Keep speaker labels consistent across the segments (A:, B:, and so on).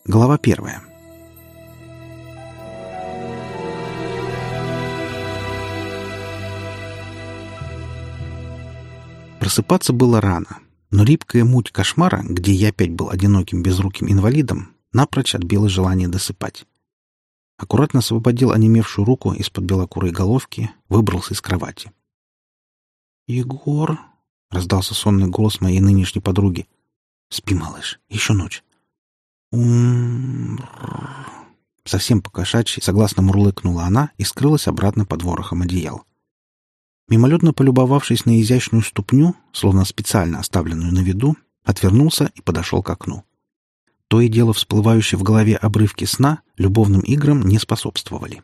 A: Глава 1. Просыпаться было рано, но липкая муть кошмара, где я опять был одиноким безруким инвалидом, напрочь отбила желание досыпать. Аккуратно освободил онемевшую руку из-под белокурой головки, выбрался из кровати. «Егор!» — раздался сонный голос моей нынешней подруги. «Спи, малыш, еще ночь». Совсем покошачьи согласно мурлыкнула она и скрылась обратно под ворохом одеял. Мимолетно полюбовавшись на изящную ступню, словно специально оставленную на виду, отвернулся и подошел к окну. То и дело всплывающие в голове обрывки сна любовным играм не способствовали.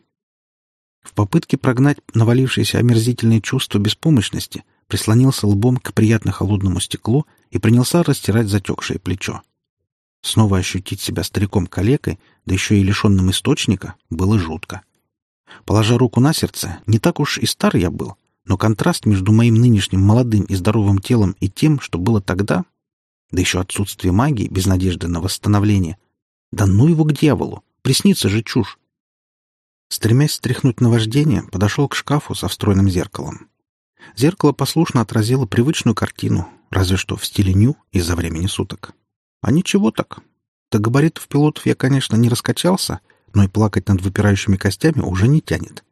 A: В попытке прогнать навалившееся омерзительное чувство беспомощности прислонился лбом к приятно холодному стеклу и принялся растирать затекшее плечо. Снова ощутить себя стариком-калекой, да еще и лишенным источника, было жутко. Положа руку на сердце, не так уж и стар я был, но контраст между моим нынешним молодым и здоровым телом и тем, что было тогда, да еще отсутствие магии без надежды на восстановление, да ну его к дьяволу, приснится же чушь. Стремясь стряхнуть наваждение, подошел к шкафу со встроенным зеркалом. Зеркало послушно отразило привычную картину, разве что в стиле ню из-за времени суток. А ничего так. До габаритов пилотов я, конечно, не раскачался, но и плакать над выпирающими костями уже не тянет.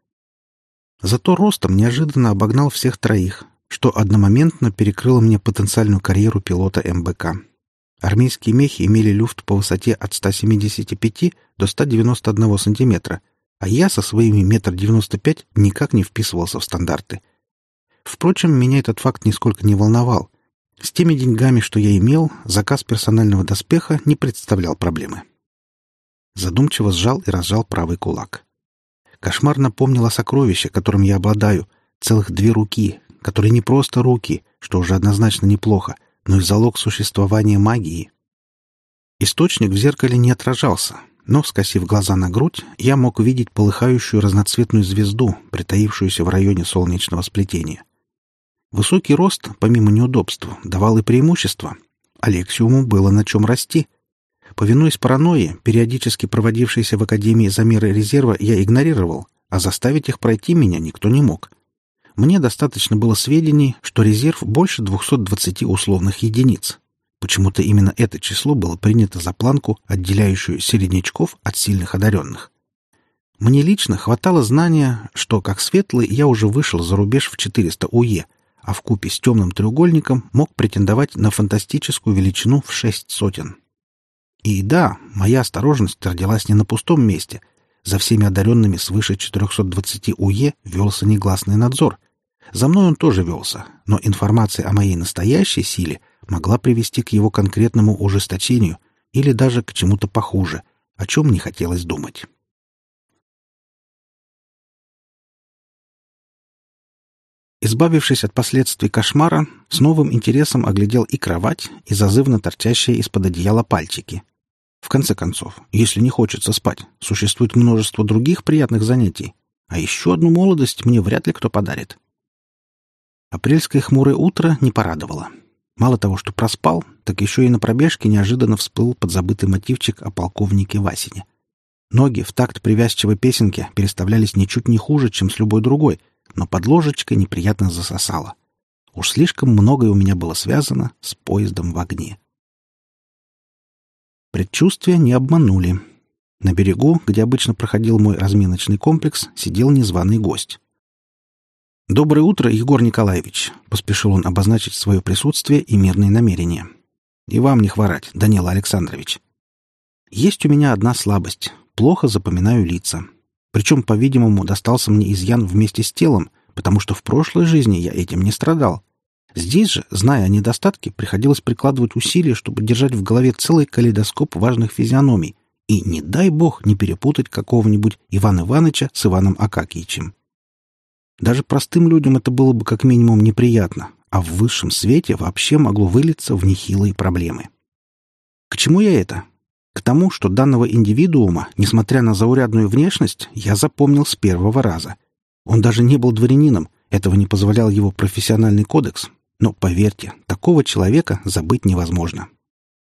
A: Зато ростом неожиданно обогнал всех троих, что одномоментно перекрыло мне потенциальную карьеру пилота МБК. Армейские мехи имели люфт по высоте от 175 до 191 сантиметра, а я со своими 1,95 м никак не вписывался в стандарты. Впрочем, меня этот факт нисколько не волновал. С теми деньгами, что я имел, заказ персонального доспеха не представлял проблемы. Задумчиво сжал и разжал правый кулак. Кошмар напомнил о сокровище, которым я обладаю, целых 2 руки, которые не просто руки, что уже однозначно неплохо, но и залог существования магии. Источник в зеркале не отражался, но, скосив глаза на грудь, я мог увидеть полыхающую разноцветную звезду, притаившуюся в районе солнечного сплетения. Высокий рост, помимо неудобств, давал и преимущества. Алексиуму было на чем расти. Повинуясь паранойе, периодически проводившейся в Академии замеры резерва, я игнорировал, а заставить их пройти меня никто не мог. Мне достаточно было сведений, что резерв больше 220 условных единиц. Почему-то именно это число было принято за планку, отделяющую середнячков от сильных одаренных. Мне лично хватало знания, что, как светлый, я уже вышел за рубеж в 400 УЕ, а вкупе с темным треугольником мог претендовать на фантастическую величину в 6 сотен. И да, моя осторожность родилась не на пустом месте. За всеми одаренными свыше 420 УЕ велся негласный надзор. За мной он тоже велся, но информация о моей настоящей силе могла привести к его конкретному ужесточению или даже к чему-то похуже, о чем не хотелось думать. Избавившись от последствий кошмара, с новым интересом оглядел и кровать, и зазывно торчащие из-под одеяла пальчики. В конце концов, если не хочется спать, существует множество других приятных занятий, а еще одну молодость мне вряд ли кто подарит. Апрельское хмурое утро не порадовало. Мало того, что проспал, так еще и на пробежке неожиданно всплыл подзабытый мотивчик о полковнике Васине. Ноги в такт привязчивой песенки переставлялись ничуть не хуже, чем с любой другой, но под ложечкой неприятно засосало. Уж слишком многое у меня было связано с поездом в огне. Предчувствия не обманули. На берегу, где обычно проходил мой разминочный комплекс, сидел незваный гость. «Доброе утро, Егор Николаевич!» — поспешил он обозначить свое присутствие и мирные намерения. «И вам не хворать, Данила Александрович. Есть у меня одна слабость — плохо запоминаю лица. Причем, по-видимому, достался мне изъян вместе с телом, потому что в прошлой жизни я этим не страдал. Здесь же, зная о недостатке, приходилось прикладывать усилия, чтобы держать в голове целый калейдоскоп важных физиономий и, не дай бог, не перепутать какого-нибудь Ивана Иваныча с Иваном Акакиичем. Даже простым людям это было бы как минимум неприятно, а в высшем свете вообще могло вылиться в нехилые проблемы. К чему я это? К тому, что данного индивидуума, несмотря на заурядную внешность, я запомнил с первого раза. Он даже не был дворянином, этого не позволял его профессиональный кодекс, но, поверьте, такого человека забыть невозможно.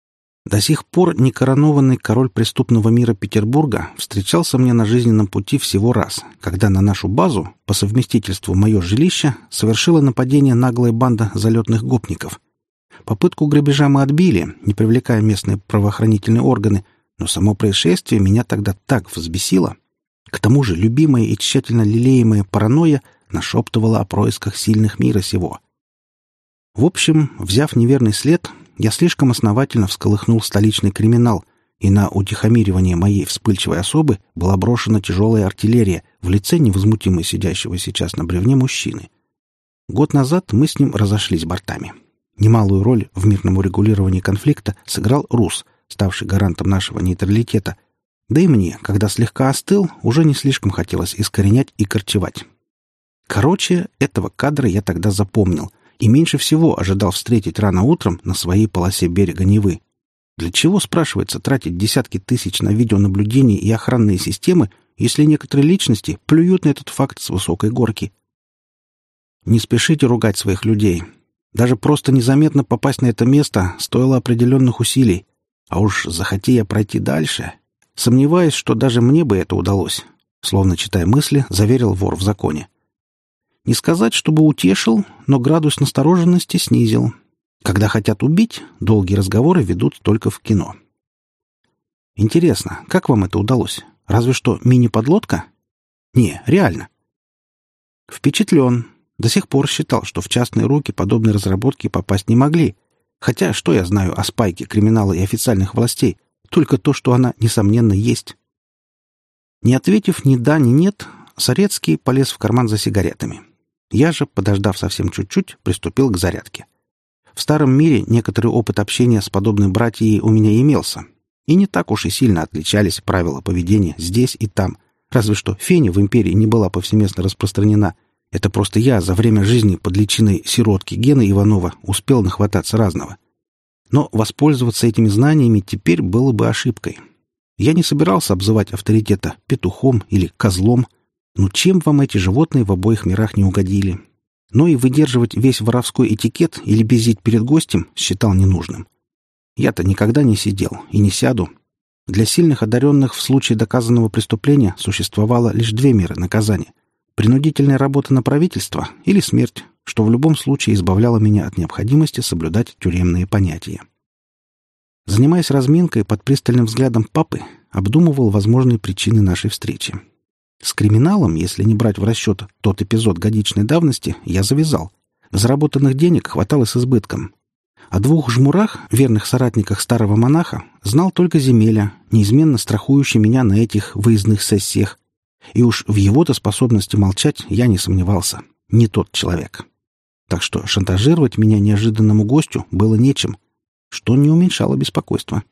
A: До сих пор некоронованный король преступного мира Петербурга встречался мне на жизненном пути всего раз, когда на нашу базу, по совместительству мое жилище, совершила нападение наглая банда залетных гопников. Попытку грабежа мы отбили, не привлекая местные правоохранительные органы, но само происшествие меня тогда так взбесило. К тому же любимая и тщательно лелеемая паранойя нашептывала о происках сильных мира сего. В общем, взяв неверный след, я слишком основательно всколыхнул столичный криминал, и на утихомиривание моей вспыльчивой особы была брошена тяжелая артиллерия в лице невозмутимо сидящего сейчас на бревне мужчины. Год назад мы с ним разошлись бортами. Немалую роль в мирном урегулировании конфликта сыграл Рус, ставший гарантом нашего нейтралитета. Да и мне, когда слегка остыл, уже не слишком хотелось искоренять и корчевать. Короче, этого кадра я тогда запомнил и меньше всего ожидал встретить рано утром на своей полосе берега Невы. Для чего, спрашивается, тратить десятки тысяч на видеонаблюдение и охранные системы, если некоторые личности плюют на этот факт с высокой горки? Не спешите ругать своих людей. Даже просто незаметно попасть на это место стоило определенных усилий. А уж захоти я пройти дальше, сомневаюсь, что даже мне бы это удалось. Словно читая мысли, заверил вор в законе. Не сказать, чтобы утешил, но градус настороженности снизил. Когда хотят убить, долгие разговоры ведут только в кино. Интересно, как вам это удалось? Разве что мини-подлодка? Не, реально. Впечатлен. До сих пор считал, что в частные руки подобные разработки попасть не могли. Хотя что я знаю о спайке криминала и официальных властей? Только то, что она, несомненно, есть. Не ответив ни да, ни нет, Сарецкий полез в карман за сигаретами. Я же, подождав совсем чуть-чуть, приступил к зарядке. В старом мире некоторый опыт общения с подобной братьей у меня имелся. И не так уж и сильно отличались правила поведения здесь и там. Разве что феня в империи не была повсеместно распространена. Это просто я за время жизни под личиной сиротки Гены Иванова успел нахвататься разного. Но воспользоваться этими знаниями теперь было бы ошибкой. Я не собирался обзывать авторитета петухом или козлом. Ну чем вам эти животные в обоих мирах не угодили? Но и выдерживать весь воровской этикет или безить перед гостем считал ненужным. Я-то никогда не сидел и не сяду. Для сильных одаренных в случае доказанного преступления существовало лишь две меры наказания: принудительная работа на правительство или смерть, что в любом случае избавляло меня от необходимости соблюдать тюремные понятия. Занимаясь разминкой под пристальным взглядом папы, обдумывал возможные причины нашей встречи. С криминалом, если не брать в расчет тот эпизод годичной давности, я завязал. Заработанных денег хватало с избытком. О двух жмурах, верных соратниках старого монаха, знал только Земеля, неизменно страхующий меня на этих выездных сессиях. И уж в его-то способности молчать я не сомневался. Не тот человек. Так что шантажировать меня неожиданному гостю было нечем, что не уменьшало беспокойства.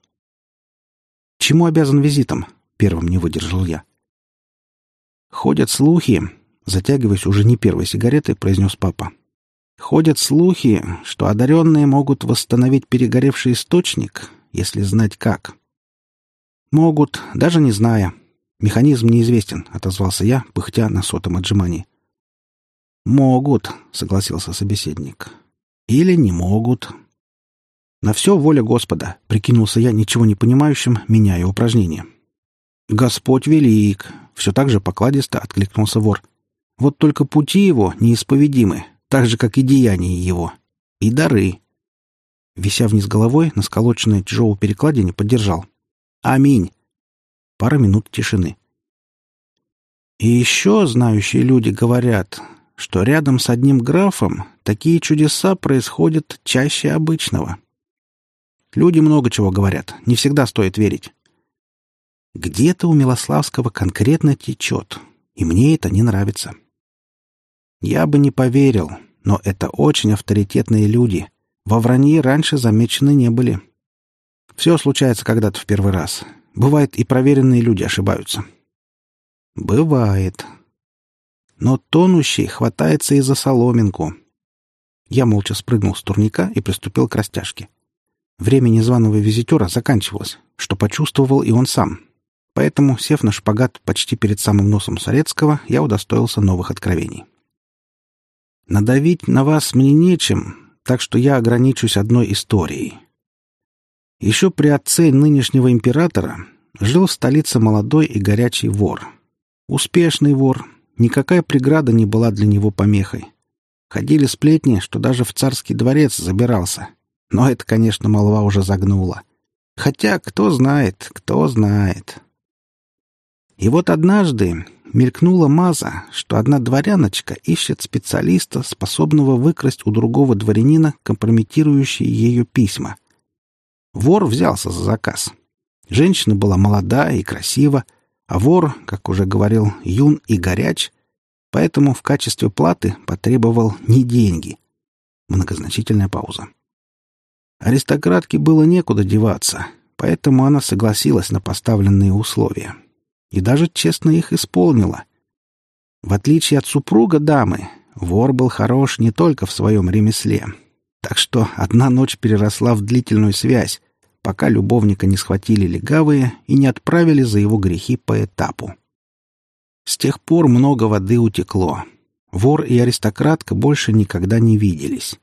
A: «Чему обязан визитом?» — первым не выдержал я. «Ходят слухи», — затягиваясь уже не первой сигаретой, произнес папа. «Ходят слухи, что одаренные могут восстановить перегоревший источник, если знать как». «Могут, даже не зная. Механизм неизвестен», — отозвался я, пыхтя на сотом отжимании. «Могут», — согласился собеседник. «Или не могут». «На все воля Господа», — прикинулся я ничего не понимающим, меняя упражнение. «Господь велик», — все так же покладисто откликнулся вор. «Вот только пути его неисповедимы, так же, как и деяния его. И дары». Вися вниз головой, на сколоченной тяжелой перекладине поддержал. «Аминь». Пара минут тишины. «И еще знающие люди говорят, что рядом с одним графом такие чудеса происходят чаще обычного. Люди много чего говорят, не всегда стоит верить. Где-то у Милославского конкретно течет, и мне это не нравится. Я бы не поверил, но это очень авторитетные люди. Во вранье раньше замечены не были. Все случается когда-то в первый раз. Бывает, и проверенные люди ошибаются». «Бывает. Но тонущий хватается и за соломинку». Я молча спрыгнул с турника и приступил к растяжке. Время незваного визитера заканчивалось, что почувствовал и он сам. Поэтому, сев на шпагат почти перед самым носом Сарецкого, я удостоился новых откровений. «Надавить на вас мне нечем, так что я ограничусь одной историей. Еще при отце нынешнего императора жил в столице молодой и горячий вор. Успешный вор. Никакая преграда не была для него помехой. Ходили сплетни, что даже в царский дворец забирался. Но это, конечно, молва уже загнула. Хотя, кто знает, кто знает. И вот однажды мелькнула маза, что одна дворяночка ищет специалиста, способного выкрасть у другого дворянина компрометирующие ее письма. Вор взялся за заказ. Женщина была молода и красива, а вор, как уже говорил, юн и горяч, поэтому в качестве платы потребовал не деньги. Многозначительная пауза. Аристократке было некуда деваться, поэтому она согласилась на поставленные условия. И даже честно их исполнила. В отличие от супруга дамы, вор был хорош не только в своем ремесле. Так что одна ночь переросла в длительную связь, пока любовника не схватили легавые и не отправили за его грехи по этапу. С тех пор много воды утекло. Вор и аристократка больше никогда не виделись.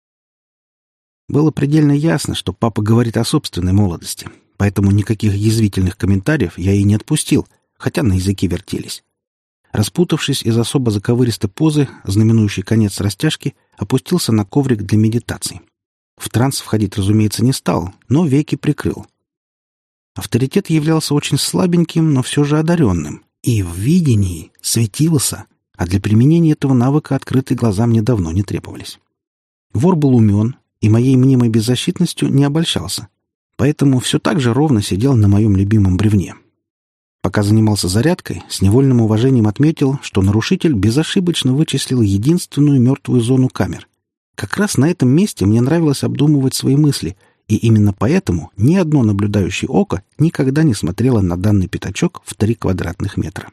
A: Было предельно ясно, что папа говорит о собственной молодости, поэтому никаких язвительных комментариев я и не отпустил, хотя на языке вертелись. Распутавшись из особо заковыристой позы, знаменующей конец растяжки, опустился на коврик для медитаций. В транс входить, разумеется, не стал, но веки прикрыл. Авторитет являлся очень слабеньким, но все же одаренным. И в видении светился, а для применения этого навыка открытые глаза мне давно не требовались. Вор был умен и моей мнимой беззащитностью не обольщался, поэтому все так же ровно сидел на моем любимом бревне. Пока занимался зарядкой, с невольным уважением отметил, что нарушитель безошибочно вычислил единственную мертвую зону камер. Как раз на этом месте мне нравилось обдумывать свои мысли, и именно поэтому ни одно наблюдающее око никогда не смотрело на данный пятачок в 3 квадратных метра.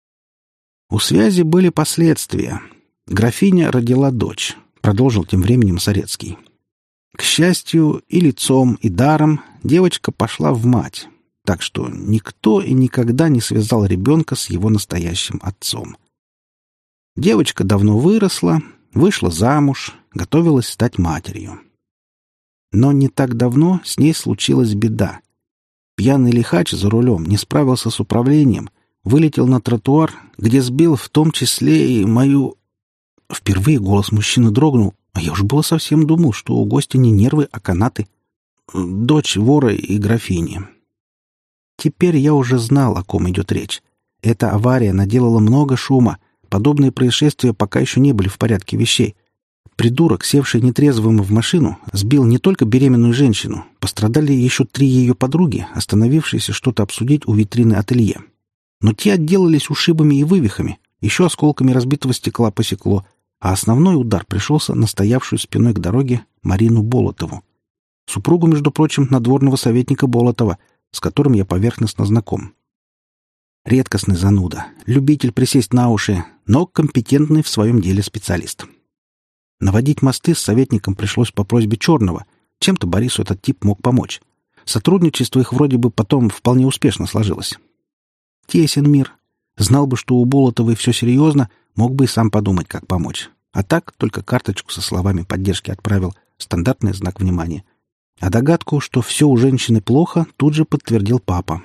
A: У связи были последствия. Графиня родила дочь, продолжил тем временем Сарецкий. К счастью, и лицом, и даром девочка пошла в мать, так что никто и никогда не связал ребенка с его настоящим отцом. Девочка давно выросла, вышла замуж, готовилась стать матерью. Но не так давно с ней случилась беда. Пьяный лихач за рулем не справился с управлением, вылетел на тротуар, где сбил в том числе и мою... Впервые голос мужчины дрогнул, а я уж было совсем думал, что у гостя не нервы, а канаты. Дочь вора и графини. Теперь я уже знал, о ком идет речь. Эта авария наделала много шума. Подобные происшествия пока еще не были в порядке вещей. Придурок, севший нетрезвым в машину, сбил не только беременную женщину, пострадали еще 3 ее подруги, остановившиеся что-то обсудить у витрины ателье. Но те отделались ушибами и вывихами, еще осколками разбитого стекла посекло, а основной удар пришелся на стоявшую спиной к дороге Марину Болотову. Супругу, между прочим, надворного советника Болотова, с которым я поверхностно знаком. Редкостный зануда, любитель присесть на уши, но компетентный в своем деле специалист. Наводить мосты с советником пришлось по просьбе Черного. Чем-то Борису этот тип мог помочь. Сотрудничество их вроде бы потом вполне успешно сложилось. Тесен мир. Знал бы, что у Болотовой все серьезно, мог бы и сам подумать, как помочь. А так только карточку со словами поддержки отправил. Стандартный знак внимания. А догадку, что все у женщины плохо, тут же подтвердил папа.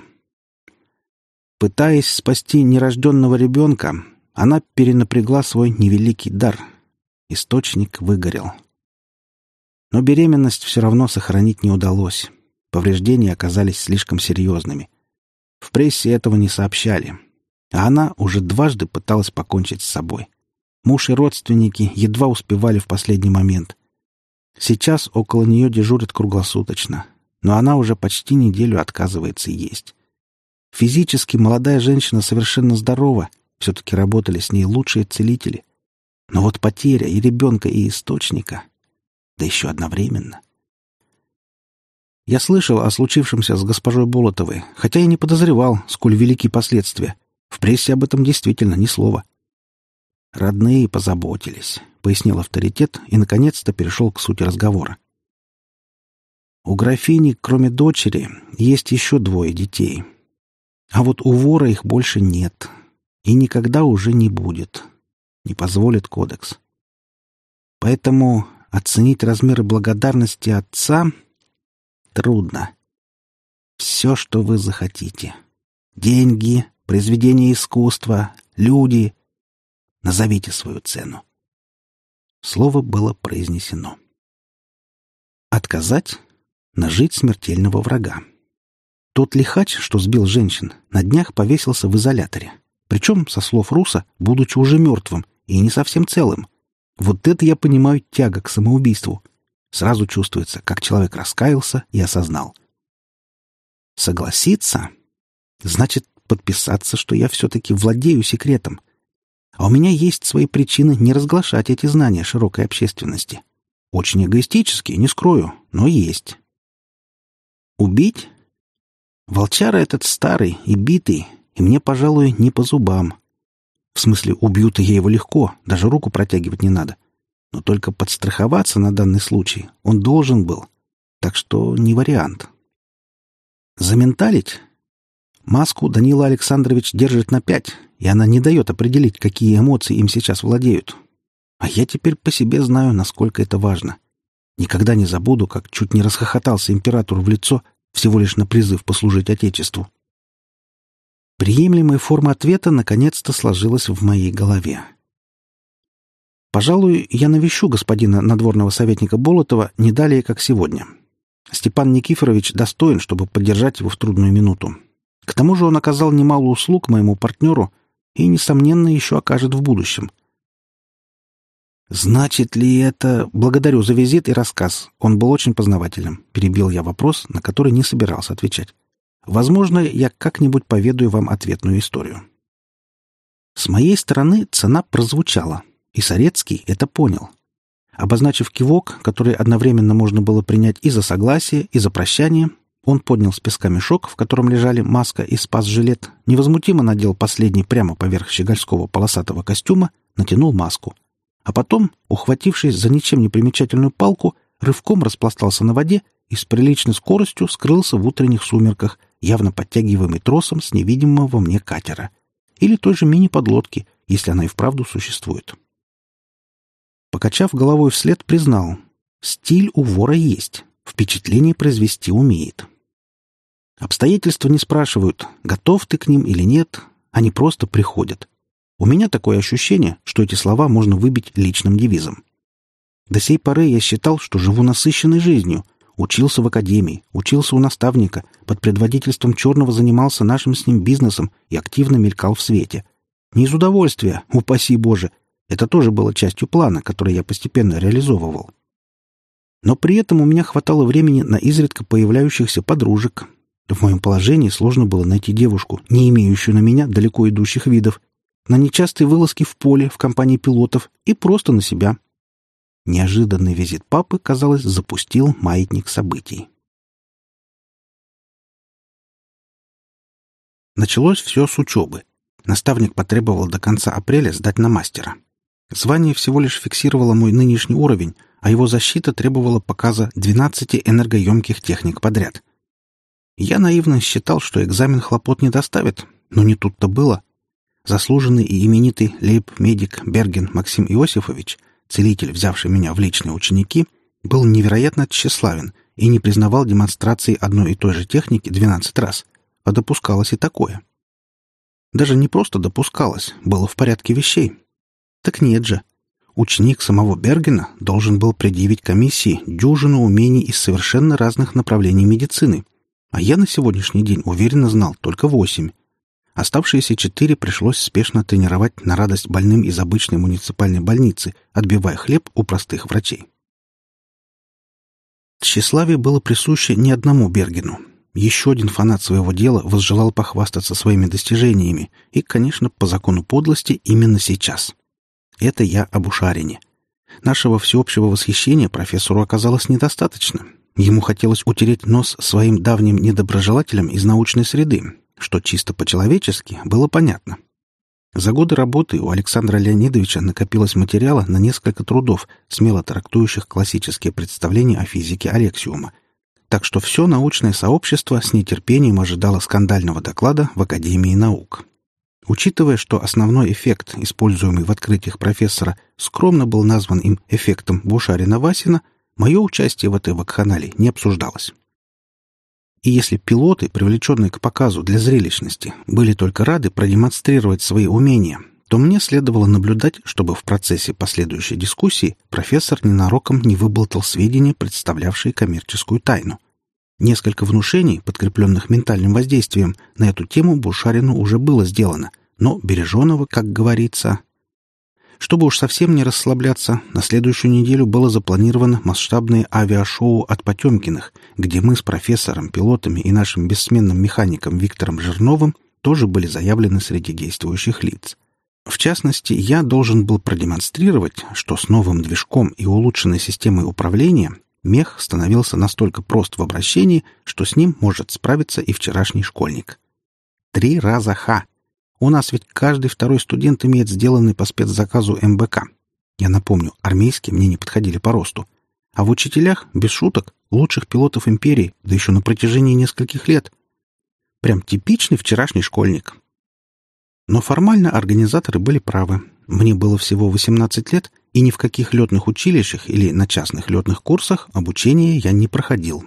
A: Пытаясь спасти нерожденного ребенка, она перенапрягла свой невеликий дар. Источник выгорел. Но беременность все равно сохранить не удалось. Повреждения оказались слишком серьезными. В прессе этого не сообщали. А она уже дважды пыталась покончить с собой. Муж и родственники едва успевали в последний момент. Сейчас около нее дежурят круглосуточно, но она уже почти неделю отказывается есть. Физически молодая женщина совершенно здорова, все-таки работали с ней лучшие целители. Но вот потеря и ребенка, и источника, да еще одновременно. Я слышал о случившемся с госпожой Болотовой, хотя и не подозревал, сколь велики последствия. В прессе об этом действительно ни слова. «Родные позаботились», — пояснил авторитет и, наконец-то, перешел к сути разговора. «У графини, кроме дочери, есть еще 2 детей. А вот у вора их больше нет. И никогда уже не будет. Не позволит кодекс. Поэтому оценить размеры благодарности отца трудно. Все, что вы захотите. Деньги, произведения искусства, люди. Назовите свою цену. Слово было произнесено. Отказать — нажить смертельного врага. Тот лихач, что сбил женщин, на днях повесился в изоляторе. Причем, со слов Руса, будучи уже мертвым и не совсем целым. Вот это я понимаю тяга к самоубийству. Сразу чувствуется, как человек раскаялся и осознал. Согласиться — значит подписаться, что я все-таки владею секретом. А у меня есть свои причины не разглашать эти знания широкой общественности. Очень эгоистические, не скрою, но есть. Убить? Волчара этот старый и битый, и мне, пожалуй, не по зубам. В смысле, убью-то я его легко, даже руку протягивать не надо. Но только подстраховаться на данный случай он должен был. Так что не вариант. Заменталить? Маску Данила Александрович держит на 5, и она не дает определить, какие эмоции им сейчас владеют. А я теперь по себе знаю, насколько это важно. Никогда не забуду, как чуть не расхохотался императору в лицо, всего лишь на призыв послужить Отечеству. Приемлемая форма ответа наконец-то сложилась в моей голове. Пожалуй, я навещу господина надворного советника Болотова не далее, как сегодня. Степан Никифорович достоин, чтобы поддержать его в трудную минуту. К тому же он оказал немало услуг моему партнеру и, несомненно, еще окажет в будущем. «Значит ли это...» «Благодарю за визит и рассказ. Он был очень познавательным», — перебил я вопрос, на который не собирался отвечать. «Возможно, я как-нибудь поведаю вам ответную историю». С моей стороны цена прозвучала, и Сорецкий это понял. Обозначив кивок, который одновременно можно было принять и за согласие, и за прощание, он поднял с песка мешок, в котором лежали маска и спас-жилет, невозмутимо надел последний прямо поверх щегольского полосатого костюма, натянул маску. А потом, ухватившись за ничем не примечательную палку, рывком распластался на воде и с приличной скоростью скрылся в утренних сумерках, явно подтягиваемый тросом с невидимого мне катера. Или той же мини-подлодки, если она и вправду существует. Покачав головой вслед, признал: стиль у вора есть, впечатление произвести умеет. Обстоятельства не спрашивают, готов ты к ним или нет, они просто приходят. У меня такое ощущение, что эти слова можно выбить личным девизом. До сей поры я считал, что живу насыщенной жизнью, учился в академии, учился у наставника, под предводительством Черного занимался нашим с ним бизнесом и активно мелькал в свете. Не из удовольствия, упаси Боже, это тоже было частью плана, который я постепенно реализовывал. Но при этом у меня хватало времени на изредка появляющихся подружек. В моем положении сложно было найти девушку, не имеющую на меня далеко идущих видов, на нечастые вылазки в поле в компании пилотов и просто на себя. Неожиданный визит папы, казалось, запустил маятник событий. Началось все с учебы. Наставник потребовал до конца апреля сдать на мастера. Звание всего лишь фиксировало мой нынешний уровень, а его защита требовала показа 12 энергоемких техник подряд. Я наивно считал, что экзамен хлопот не доставит, но не тут-то было. Заслуженный и именитый лейб-медик Берген Максим Иосифович, целитель, взявший меня в личные ученики, был невероятно тщеславен и не признавал демонстрации одной и той же техники 12 раз, а допускалось и такое. Даже не просто допускалось, было в порядке вещей. Так нет же. Ученик самого Бергена должен был предъявить комиссии дюжину умений из совершенно разных направлений медицины, а я на сегодняшний день уверенно знал только 8. Оставшиеся 4 пришлось спешно тренировать на радость больным из обычной муниципальной больницы, отбивая хлеб у простых врачей. Тщеславие было присуще не одному Бергену. Еще один фанат своего дела возжелал похвастаться своими достижениями, и, конечно, по закону подлости именно сейчас. Это я об Ушарине. Нашего всеобщего восхищения профессору оказалось недостаточно. Ему хотелось утереть нос своим давним недоброжелателям из научной среды, что чисто по-человечески было понятно. За годы работы у Александра Леонидовича накопилось материала на несколько трудов, смело трактующих классические представления о физике Алексиума, так что все научное сообщество с нетерпением ожидало скандального доклада в Академии наук. Учитывая, что основной эффект, используемый в открытиях профессора, скромно был назван им эффектом Бушарина-Васина, мое участие в этой вакханалии не обсуждалось. И если пилоты, привлеченные к показу для зрелищности, были только рады продемонстрировать свои умения, то мне следовало наблюдать, чтобы в процессе последующей дискуссии профессор ненароком не выболтал сведения, представлявшие коммерческую тайну. Несколько внушений, подкрепленных ментальным воздействием, на эту тему Бушарину уже было сделано, но береженого, как говорится. Чтобы уж совсем не расслабляться, на следующую неделю было запланировано масштабное авиашоу от Потемкиных, где мы с профессором, пилотами и нашим бессменным механиком Виктором Жирновым тоже были заявлены среди действующих лиц. В частности, я должен был продемонстрировать, что с новым движком и улучшенной системой управления мех становился настолько прост в обращении, что с ним может справиться и вчерашний школьник. 3 раза ха! У нас ведь каждый второй студент имеет сделанный по спецзаказу МБК. Я напомню, армейские мне не подходили по росту. А в учителях, без шуток, лучших пилотов империи, да еще на протяжении нескольких лет. Прям типичный вчерашний школьник. Но формально организаторы были правы. Мне было всего 18 лет, и ни в каких летных училищах или на частных летных курсах обучения я не проходил.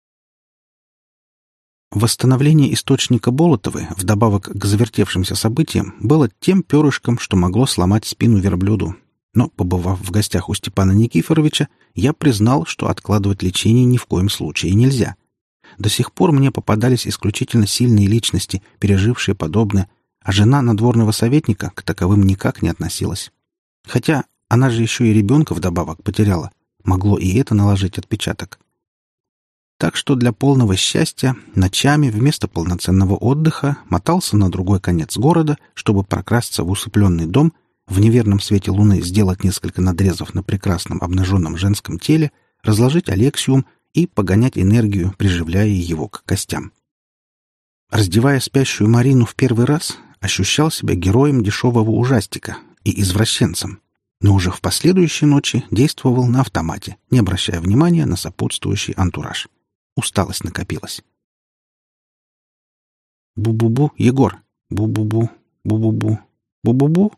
A: Восстановление источника Болотовой, вдобавок к завертевшимся событиям, было тем перышком, что могло сломать спину верблюду. Но, побывав в гостях у Степана Никифоровича, я признал, что откладывать лечение ни в коем случае нельзя. До сих пор мне попадались исключительно сильные личности, пережившие подобное, а жена надворного советника к таковым никак не относилась. Хотя она же еще и ребенка вдобавок потеряла. Могло и это наложить отпечаток. Так что для полного счастья ночами вместо полноценного отдыха мотался на другой конец города, чтобы прокрасться в усыпленный дом, в неверном свете луны сделать несколько надрезов на прекрасном обнаженном женском теле, разложить алексиум и погонять энергию, приживляя его к костям. Раздевая спящую Марину в первый раз, ощущал себя героем дешевого ужастика и извращенцем, но уже в последующие ночи действовал на автомате, не обращая внимания на сопутствующий антураж. Усталость накопилась. «Бу-бу-бу, Егор! Бу-бу-бу, бу-бу-бу, бу-бу-бу!»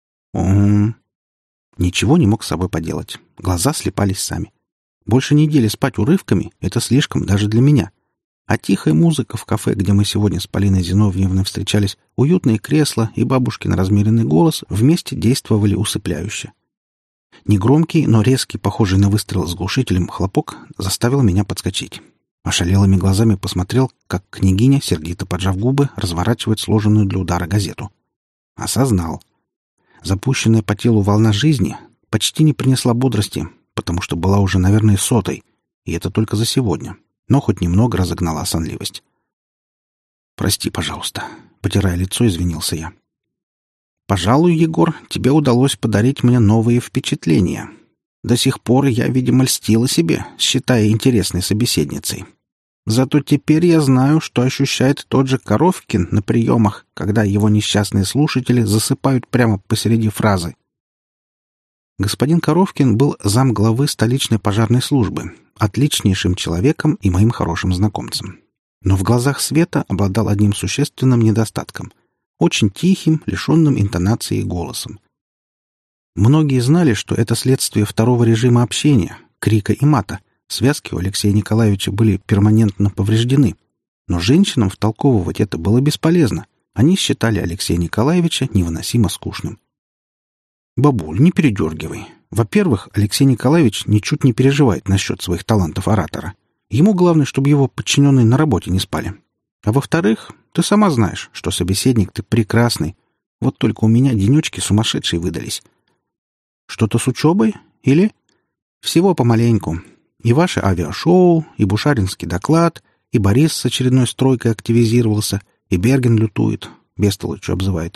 A: Ничего не мог с собой поделать. Глаза слепались сами. Больше недели спать урывками — это слишком даже для меня. А тихая музыка в кафе, где мы сегодня с Полиной Зиновьевной встречались, уютные кресла и бабушкин размеренный голос вместе действовали усыпляюще. Негромкий, но резкий, похожий на выстрел с глушителем, хлопок заставил меня подскочить. Ошалелыми глазами посмотрел, как княгиня, сердито поджав губы, разворачивает сложенную для удара газету. Осознал. Запущенная по телу волна жизни почти не принесла бодрости, потому что была уже, наверное, 100-й, и это только за сегодня, но хоть немного разогнала сонливость. «Прости, пожалуйста», — потирая лицо, извинился я. «Пожалуй, Егор, тебе удалось подарить мне новые впечатления. До сих пор я, видимо, льстила себе, считая интересной собеседницей. Зато теперь я знаю, что ощущает тот же Коровкин на приемах, когда его несчастные слушатели засыпают прямо посреди фразы». Господин Коровкин был замглавы столичной пожарной службы, отличнейшим человеком и моим хорошим знакомцем. Но в глазах Света обладал одним существенным недостатком — очень тихим, лишенным интонации голосом. Многие знали, что это следствие второго режима общения, крика и мата. Связки у Алексея Николаевича были перманентно повреждены. Но женщинам втолковывать это было бесполезно. Они считали Алексея Николаевича невыносимо скучным. «Бабуль, не передергивай. Во-первых, Алексей Николаевич ничуть не переживает насчет своих талантов оратора. Ему главное, чтобы его подчиненные на работе не спали. А во-вторых, ты сама знаешь, что собеседник ты прекрасный. Вот только у меня денечки сумасшедшие выдались. Что-то с учебой? Или? Всего помаленьку. И ваше авиашоу, и бушаринский доклад, и Борис с очередной стройкой активизировался, и Берген лютует, бестолочью обзывает.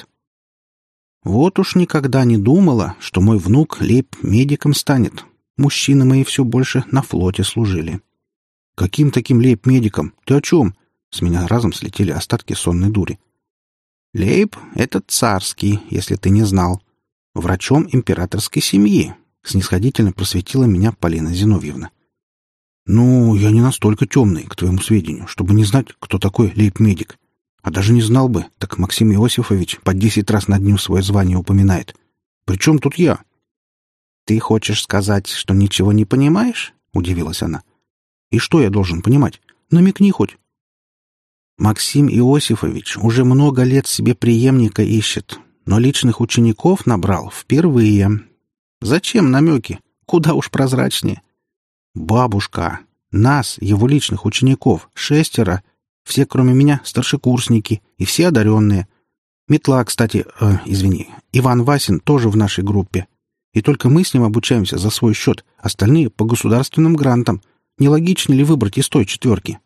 A: Вот уж никогда не думала, что мой внук лейб-медиком станет. Мужчины мои все больше на флоте служили. Каким таким лейб-медиком? Ты о чем? С меня разом слетели остатки сонной дури. Лейб — это царский, если ты не знал. Врачом императорской семьи, снисходительно просветила меня Полина Зиновьевна. Ну, я не настолько темный, к твоему сведению, чтобы не знать, кто такой лейб-медик. А даже не знал бы, так Максим Иосифович по 10 раз на дню свое звание упоминает. Причем тут я? Ты хочешь сказать, что ничего не понимаешь? Удивилась она. И что я должен понимать? Намекни хоть. Максим Иосифович уже много лет себе преемника ищет, но личных учеников набрал впервые. Зачем намеки? Куда уж прозрачнее. Бабушка, нас, его личных учеников, 6. Все, кроме меня, старшекурсники и все одаренные. Метла, кстати, Иван Васин тоже в нашей группе. И только мы с ним обучаемся за свой счет, остальные по государственным грантам. Нелогично ли выбрать из той 4?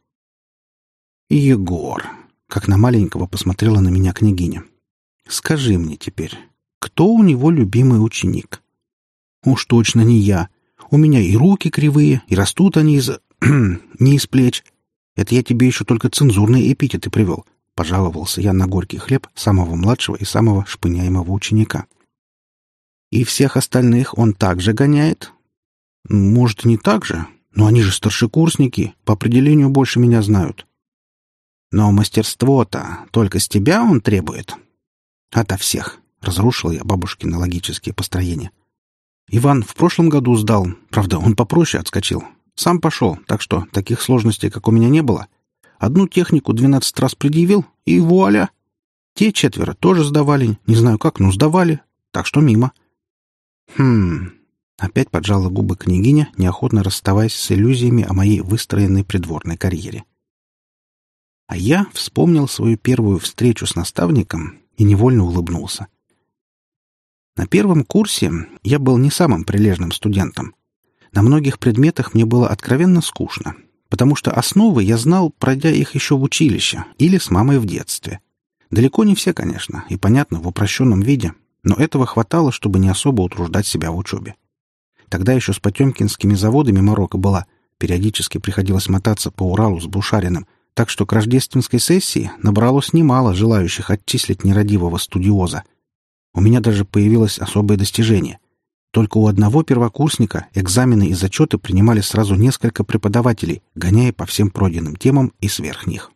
A: Егор, как на маленького посмотрела на меня княгиня. Скажи мне теперь, кто у него любимый ученик? Уж точно не я. У меня и руки кривые, и растут они не из плеч. Это я тебе еще только цензурные эпитеты привел. Пожаловался я на горький хлеб самого младшего и самого шпыняемого ученика. И всех остальных он также гоняет? Может, и не так же, но они же старшекурсники, по определению больше меня знают. Но мастерство-то только с тебя он требует. Ото всех. Разрушил я бабушкины логические построения. Иван в прошлом году сдал. Правда, он попроще отскочил. Сам пошел, так что таких сложностей, как у меня, не было. Одну технику 12 раз предъявил, и вуаля! Те 4 тоже сдавали. Не знаю как, но сдавали. Так что мимо. Опять поджала губы княгиня, неохотно расставаясь с иллюзиями о моей выстроенной придворной карьере. А я вспомнил свою первую встречу с наставником и невольно улыбнулся. На первом курсе я был не самым прилежным студентом. На многих предметах мне было откровенно скучно, потому что основы я знал, пройдя их еще в училище или с мамой в детстве. Далеко не все, конечно, и, понятно, в упрощенном виде, но этого хватало, чтобы не особо утруждать себя в учебе. Тогда еще с потемкинскими заводами морока была, периодически приходилось мотаться по Уралу с Бушариным, так что к рождественской сессии набралось немало желающих отчислить нерадивого студиоза. У меня даже появилось особое достижение. Только у одного первокурсника экзамены и зачеты принимали сразу несколько преподавателей, гоняя по всем пройденным темам и сверх них.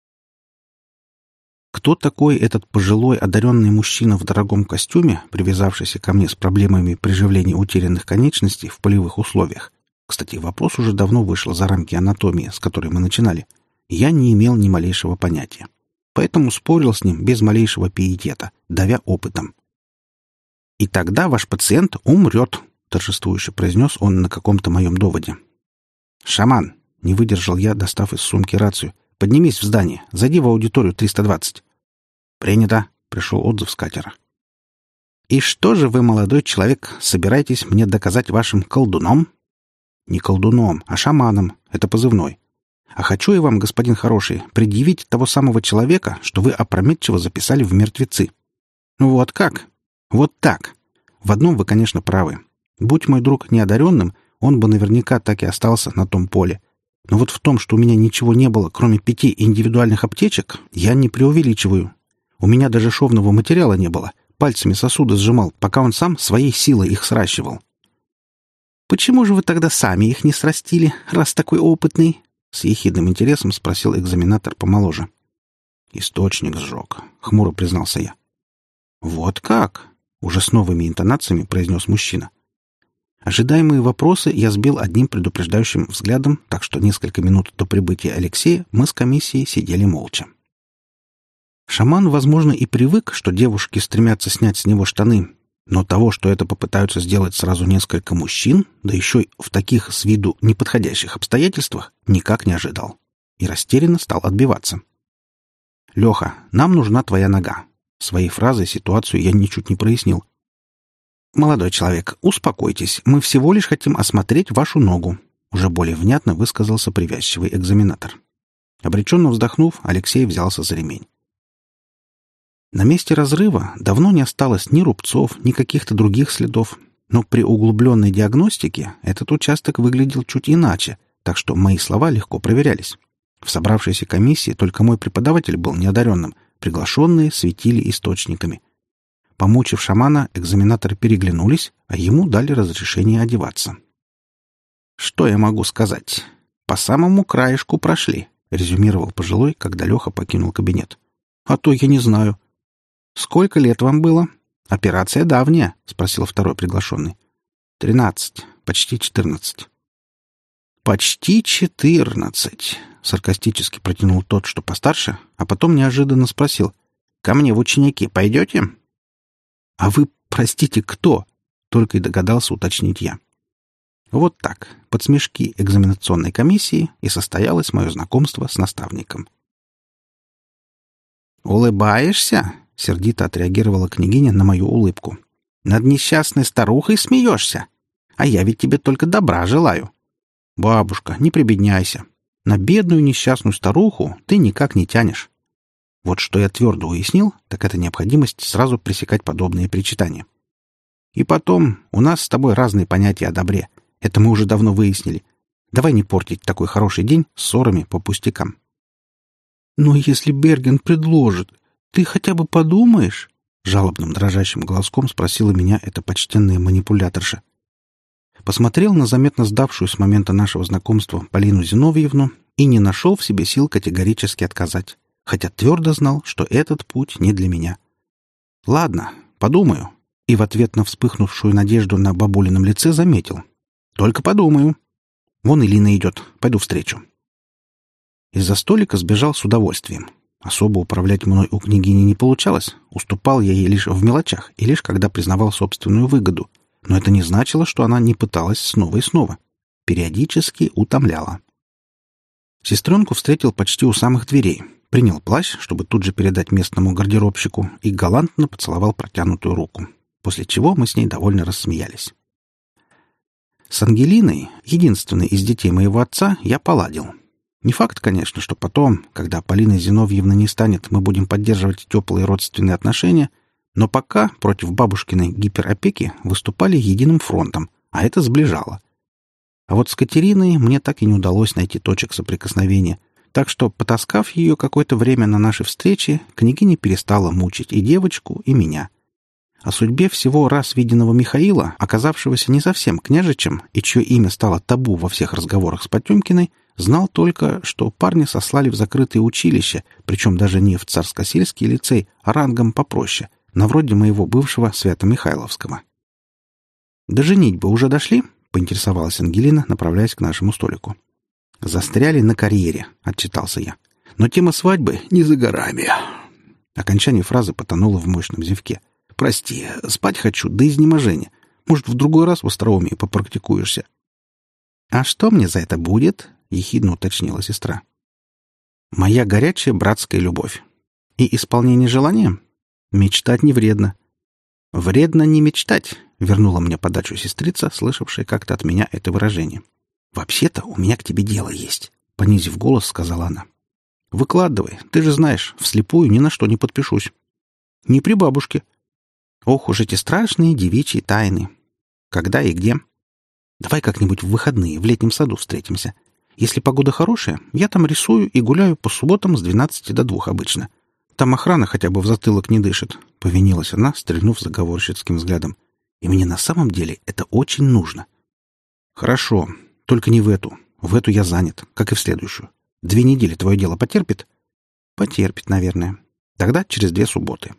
A: Кто такой этот пожилой одаренный мужчина в дорогом костюме, привязавшийся ко мне с проблемами приживления утерянных конечностей в полевых условиях? Кстати, вопрос уже давно вышел за рамки анатомии, с которой мы начинали. Я не имел ни малейшего понятия. Поэтому спорил с ним без малейшего пиетета, давя опытом. «И тогда ваш пациент умрет», — торжествующе произнес он на каком-то моем доводе. «Шаман», — не выдержал я, достав из сумки рацию, — «поднимись в здание, зайди в аудиторию 320». «Принято», — пришел отзыв с катера. «И что же вы, молодой человек, собираетесь мне доказать вашим колдуном?» «Не колдуном, а шаманом. Это позывной. А хочу я вам, господин хороший, предъявить того самого человека, что вы опрометчиво записали в мертвецы». «Ну вот как?» «Вот так. В одном вы, конечно, правы. Будь мой друг неодаренным, он бы наверняка так и остался на том поле. Но вот в том, что у меня ничего не было, кроме 5 индивидуальных аптечек, я не преувеличиваю. У меня даже шовного материала не было. Пальцами сосуды сжимал, пока он сам своей силой их сращивал». «Почему же вы тогда сами их не срастили, раз такой опытный?» С ехидным интересом спросил экзаменатор помоложе. «Источник сжег», — хмуро признался я. «Вот как?» — уже с новыми интонациями произнес мужчина. Ожидаемые вопросы я сбил одним предупреждающим взглядом, так что несколько минут до прибытия Алексея мы с комиссией сидели молча. Шаман, возможно, и привык, что девушки стремятся снять с него штаны, но того, что это попытаются сделать сразу несколько мужчин, да еще и в таких с виду неподходящих обстоятельствах, никак не ожидал. И растерянно стал отбиваться. «Леха, нам нужна твоя нога». Своей фразой ситуацию я ничуть не прояснил. «Молодой человек, успокойтесь, мы всего лишь хотим осмотреть вашу ногу», уже более внятно высказался привязчивый экзаменатор. Обреченно вздохнув, Алексей взялся за ремень. На месте разрыва давно не осталось ни рубцов, ни каких-то других следов, но при углубленной диагностике этот участок выглядел чуть иначе, так что мои слова легко проверялись. В собравшейся комиссии только мой преподаватель был неодаренным, приглашенные светили источниками. Помучив шамана, экзаменаторы переглянулись, а ему дали разрешение одеваться. «Что я могу сказать? По самому краешку прошли», — резюмировал пожилой, когда Леха покинул кабинет. «А то я не знаю». «Сколько лет вам было?» «Операция давняя», — спросил второй приглашенный. 13, почти 14. «Почти 14. саркастически протянул тот, что постарше, а потом неожиданно спросил: «Ко мне в ученики пойдете?» «А вы, простите, кто?» — только и догадался уточнить я. Вот так, под смешки экзаменационной комиссии, и состоялось мое знакомство с наставником. «Улыбаешься?» — сердито отреагировала княгиня на мою улыбку. «Над несчастной старухой смеешься? А я ведь тебе только добра желаю. Бабушка, не прибедняйся. На бедную несчастную старуху ты никак не тянешь. Вот что я твердо уяснил, так это необходимость сразу пресекать подобные причитания. И потом, у нас с тобой разные понятия о добре. Это мы уже давно выяснили. Давай не портить такой хороший день ссорами по пустякам». «Но если Берген предложит, ты хотя бы подумаешь?» — жалобным дрожащим голоском спросила меня эта почтенная манипуляторша. Посмотрел на заметно сдавшую с момента нашего знакомства Полину Зиновьевну и не нашел в себе сил категорически отказать, хотя твердо знал, что этот путь не для меня. «Ладно, подумаю», и в ответ на вспыхнувшую надежду на бабулином лице заметил: «Только подумаю. Вон и Лина идет, пойду встречу». Из-за столика сбежал с удовольствием. Особо управлять мной у княгини не получалось, уступал я ей лишь в мелочах и лишь когда признавал собственную выгоду, но это не значило, что она не пыталась снова и снова. Периодически утомляла. Сестренку встретил почти у самых дверей, принял плащ, чтобы тут же передать местному гардеробщику, и галантно поцеловал протянутую руку, после чего мы с ней довольно рассмеялись. С Ангелиной, единственной из детей моего отца, я поладил. Не факт, конечно, что потом, когда Полина Зиновьевна не станет, мы будем поддерживать теплые родственные отношения, но пока против бабушкиной гиперопеки выступали единым фронтом, а это сближало. А вот с Катериной мне так и не удалось найти точек соприкосновения, так что, потаскав ее какое-то время на наши встречи, княгиня перестала мучить и девочку, и меня. О судьбе всего раз виденного Михаила, оказавшегося не совсем княжичем и чье имя стало табу во всех разговорах с Потемкиной, знал только, что парня сослали в закрытое училище, причем даже не в Царско-сельский лицей, а рангом попроще, на вроде моего бывшего Свято-Михайловского. «До женитьбы уже дошли?» — поинтересовалась Ангелина, направляясь к нашему столику. «Застряли на карьере», — отчитался я. «Но тема свадьбы не за горами». Окончание фразы потонуло в мощном зевке. «Прости, спать хочу до изнеможения. Может, в другой раз в остроумии попрактикуешься?» «А что мне за это будет?» — ехидно уточнила сестра. «Моя горячая братская любовь. И исполнение желания? Мечтать не вредно». «Вредно не мечтать», — вернула мне подачу сестрица, слышавшая как-то от меня это выражение. «Вообще-то у меня к тебе дело есть», — понизив голос, сказала она. «Выкладывай, ты же знаешь, вслепую ни на что не подпишусь». «Не при бабушке». «Ох уж эти страшные девичьи тайны. Когда и где?» «Давай как-нибудь в выходные в летнем саду встретимся. Если погода хорошая, я там рисую и гуляю по субботам с 12 до 2 обычно. Там охрана хотя бы в затылок не дышит», — повинилась она, стрельнув заговорщицким взглядом. «И мне на самом деле это очень нужно». «Хорошо, только не в эту. В эту я занят, как и в следующую. 2 недели твое дело потерпит?» «Потерпит, наверное. Тогда через 2 субботы».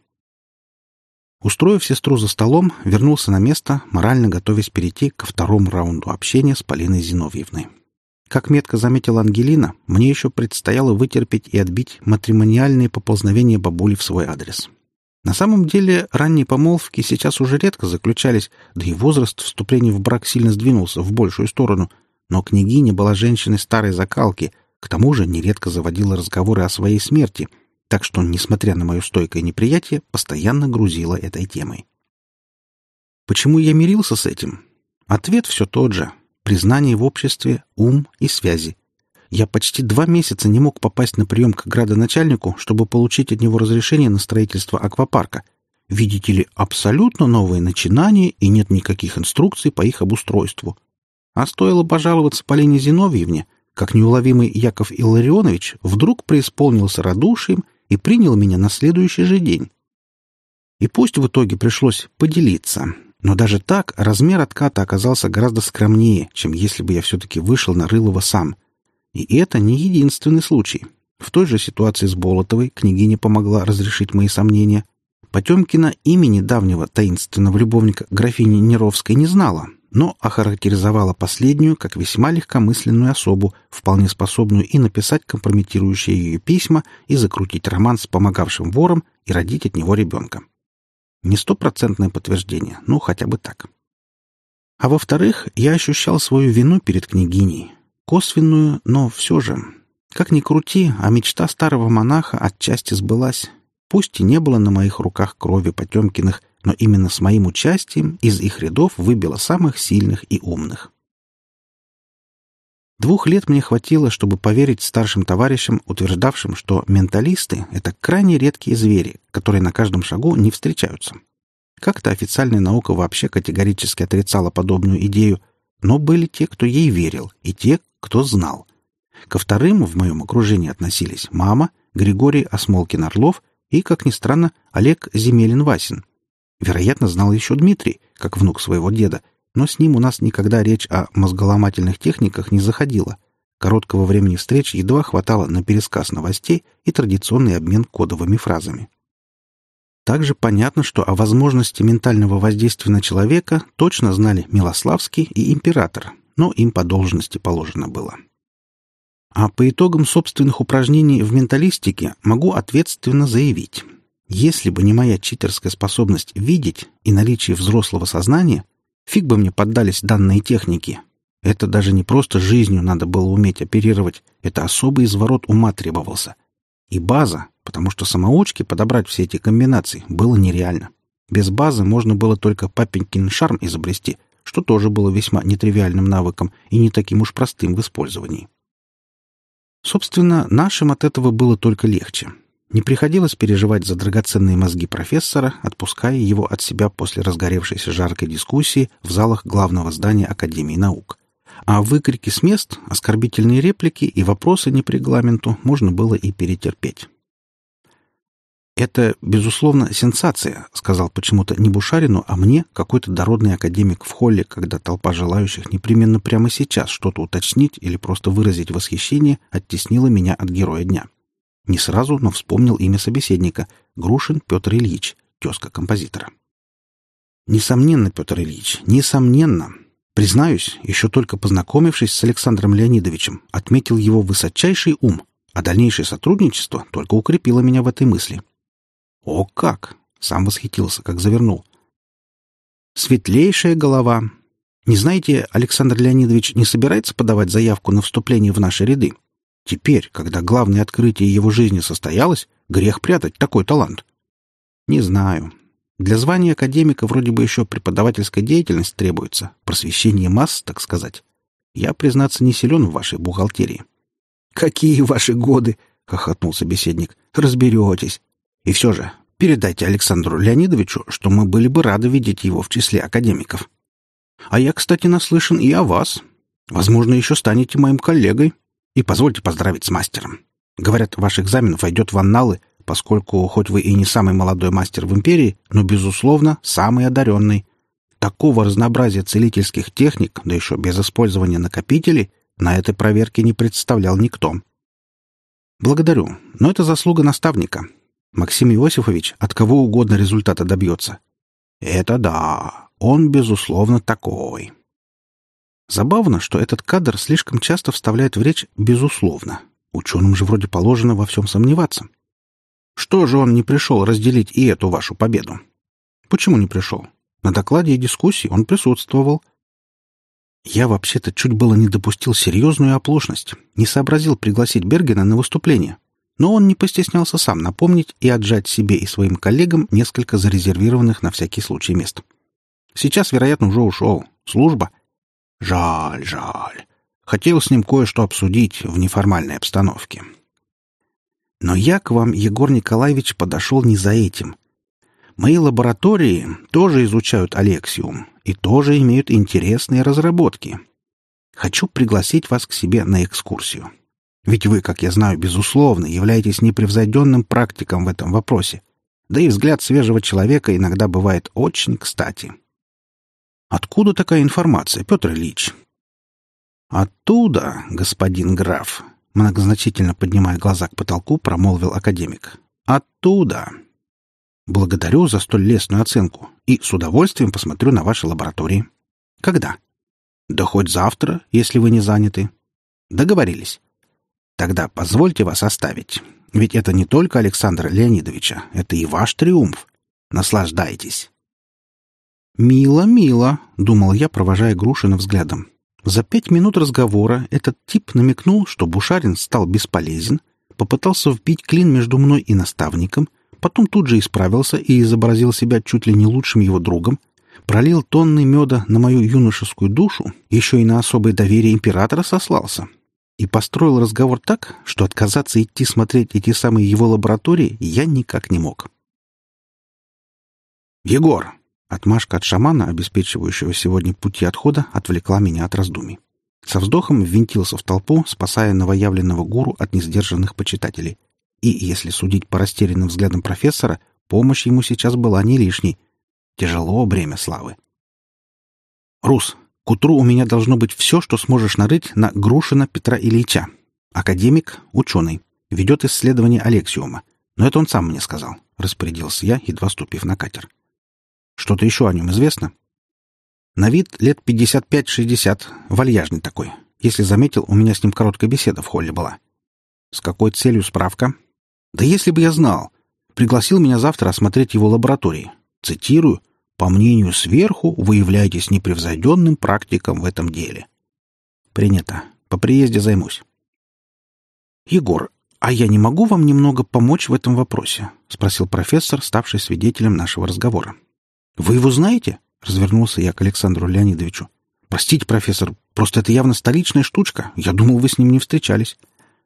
A: Устроив сестру за столом, вернулся на место, морально готовясь перейти ко второму раунду общения с Полиной Зиновьевной. Как метко заметила Ангелина, мне еще предстояло вытерпеть и отбить матримониальные поползновения бабули в свой адрес. На самом деле, ранние помолвки сейчас уже редко заключались, да и возраст вступления в брак сильно сдвинулся в большую сторону, но княгиня была женщиной старой закалки, к тому же нередко заводила разговоры о своей смерти, так что, несмотря на мое стойкое неприятие, постоянно грузила этой темой. Почему я мирился с этим? Ответ все тот же. Признание в обществе, ум и связи. Я почти 2 месяца не мог попасть на прием к градоначальнику, чтобы получить от него разрешение на строительство аквапарка. Видите ли, абсолютно новые начинания и нет никаких инструкций по их обустройству. А стоило пожаловаться Полине Зиновьевне, как неуловимый Яков Илларионович вдруг преисполнился радушием и принял меня на следующий же день. И пусть в итоге пришлось поделиться, но даже так размер отката оказался гораздо скромнее, чем если бы я все-таки вышел на Рылова сам. И это не единственный случай. В той же ситуации с Болотовой княгиня помогла разрешить мои сомнения. Потемкина имени давнего таинственного любовника графини Неровской не знала, но охарактеризовала последнюю как весьма легкомысленную особу, вполне способную и написать компрометирующие ее письма, и закрутить роман с помогавшим вором, и родить от него ребенка. Не стопроцентное подтверждение, ну хотя бы так. А во-вторых, я ощущал свою вину перед княгиней. Косвенную, но все же. Как ни крути, а мечта старого монаха отчасти сбылась. Пусть и не было на моих руках крови Потемкиных, но именно с моим участием из их рядов выбило самых сильных и умных. 2 лет мне хватило, чтобы поверить старшим товарищам, утверждавшим, что менталисты — это крайне редкие звери, которые на каждом шагу не встречаются. Как-то официальная наука вообще категорически отрицала подобную идею, но были те, кто ей верил, и те, кто знал. Ко вторым в моем окружении относились мама, Григорий Осмолкин-Орлов и, как ни странно, Олег Земелин-Васин. Вероятно, знал еще Дмитрий, как внук своего деда, но с ним у нас никогда речь о мозголомательных техниках не заходила. Короткого времени встреч едва хватало на пересказ новостей и традиционный обмен кодовыми фразами. Также понятно, что о возможности ментального воздействия на человека точно знали Милославский и император, но им по должности положено было. А по итогам собственных упражнений в менталистике могу ответственно заявить: если бы не моя читерская способность видеть и наличие взрослого сознания, фиг бы мне поддались данные техники. Это даже не просто жизнью надо было уметь оперировать, это особый изворот ума требовался. И база, потому что самоучке подобрать все эти комбинации было нереально. Без базы можно было только папенькин шарм изобрести, что тоже было весьма нетривиальным навыком и не таким уж простым в использовании. Собственно, нашим от этого было только легче. Не приходилось переживать за драгоценные мозги профессора, отпуская его от себя после разгоревшейся жаркой дискуссии в залах главного здания Академии наук. А выкрики с мест, оскорбительные реплики и вопросы не по регламенту можно было и перетерпеть. «Это, безусловно, сенсация», — сказал почему-то не Бушарину, а мне какой-то дородный академик в холле, когда толпа желающих непременно прямо сейчас что-то уточнить или просто выразить восхищение оттеснила меня от героя дня. Не сразу, но вспомнил имя собеседника — Грушин Петр Ильич, тезка композитора. Несомненно, Петр Ильич, несомненно. Признаюсь, еще только познакомившись с Александром Леонидовичем, отметил его высочайший ум, а дальнейшее сотрудничество только укрепило меня в этой мысли. О как! Сам восхитился, как завернул. Светлейшая голова. Не знаете, Александр Леонидович не собирается подавать заявку на вступление в наши ряды? Теперь, когда главное открытие его жизни состоялось, грех прятать такой талант. Не знаю. Для звания академика вроде бы еще преподавательская деятельность требуется, просвещение масс, так сказать. Я, признаться, не силен в вашей бухгалтерии. «Какие ваши годы!» — хохотнул собеседник. «Разберетесь. И все же, передайте Александру Леонидовичу, что мы были бы рады видеть его в числе академиков. А я, кстати, наслышан и о вас. Возможно, еще станете моим коллегой. И позвольте поздравить с мастером. Говорят, ваш экзамен войдет в анналы, поскольку, хоть вы и не самый молодой мастер в империи, но, безусловно, самый одаренный. Такого разнообразия целительских техник, да еще без использования накопителей, на этой проверке не представлял никто. Благодарю, но это заслуга наставника. Максим Иосифович от кого угодно результата добьется. Это да, он, безусловно, такой. Забавно, что этот кадр слишком часто вставляет в речь «безусловно». Ученым же вроде положено во всем сомневаться. Что же он не пришел разделить и эту вашу победу? Почему не пришел? На докладе и дискуссии он присутствовал. Я вообще-то чуть было не допустил серьезную оплошность, не сообразил пригласить Бергена на выступление. Но он не постеснялся сам напомнить и отжать себе и своим коллегам несколько зарезервированных на всякий случай мест. Сейчас, вероятно, уже ушел. Служба. Жаль, жаль. Хотел с ним кое-что обсудить в неформальной обстановке. Но я к вам, Егор Николаевич, подошел не за этим. Мои лаборатории тоже изучают Алексиум и тоже имеют интересные разработки. Хочу пригласить вас к себе на экскурсию. Ведь вы, как я знаю, безусловно, являетесь непревзойденным практиком в этом вопросе. Да и взгляд свежего человека иногда бывает очень кстати. Откуда такая информация, Петр Ильич? Оттуда, господин граф, многозначительно поднимая глаза к потолку, промолвил академик. Оттуда. Благодарю за столь лестную оценку и с удовольствием посмотрю на ваши лаборатории. Когда? Да хоть завтра, если вы не заняты. Договорились. Тогда позвольте вас оставить. Ведь это не только Александра Леонидовича, это и ваш триумф. Наслаждайтесь. «Мило, мило», — думал я, провожая Грушина взглядом. За 5 минут разговора этот тип намекнул, что Бушарин стал бесполезен, попытался вбить клин между мной и наставником, потом тут же исправился и изобразил себя чуть ли не лучшим его другом, пролил тонны меда на мою юношескую душу, еще и на особое доверие императора сослался, и построил разговор так, что отказаться идти смотреть эти самые его лаборатории я никак не мог. «Егор!» Отмашка от шамана, обеспечивающего сегодня пути отхода, отвлекла меня от раздумий. Со вздохом ввинтился в толпу, спасая новоявленного гуру от несдержанных почитателей. И, если судить по растерянным взглядам профессора, помощь ему сейчас была не лишней. Тяжело бремя славы. «Рус, к утру у меня должно быть все, что сможешь нарыть на Грушина Петра Ильича. Академик, ученый, ведет исследование Алексиума. Но это он сам мне сказал», — распорядился я, едва ступив на катер. «Что-то еще о нем известно?» «На вид лет 55-60, вальяжный такой. Если заметил, у меня с ним короткая беседа в холле была». «С какой целью справка?» «Да если бы я знал. Пригласил меня завтра осмотреть его лаборатории. Цитирую: «По мнению сверху, вы являетесь непревзойденным практиком в этом деле». «Принято. По приезде займусь». «Егор, а я не могу вам немного помочь в этом вопросе?» — спросил профессор, ставший свидетелем нашего разговора. «Вы его знаете?» — развернулся я к Александру Леонидовичу. «Простите, профессор, просто это явно столичная штучка. Я думал, вы с ним не встречались».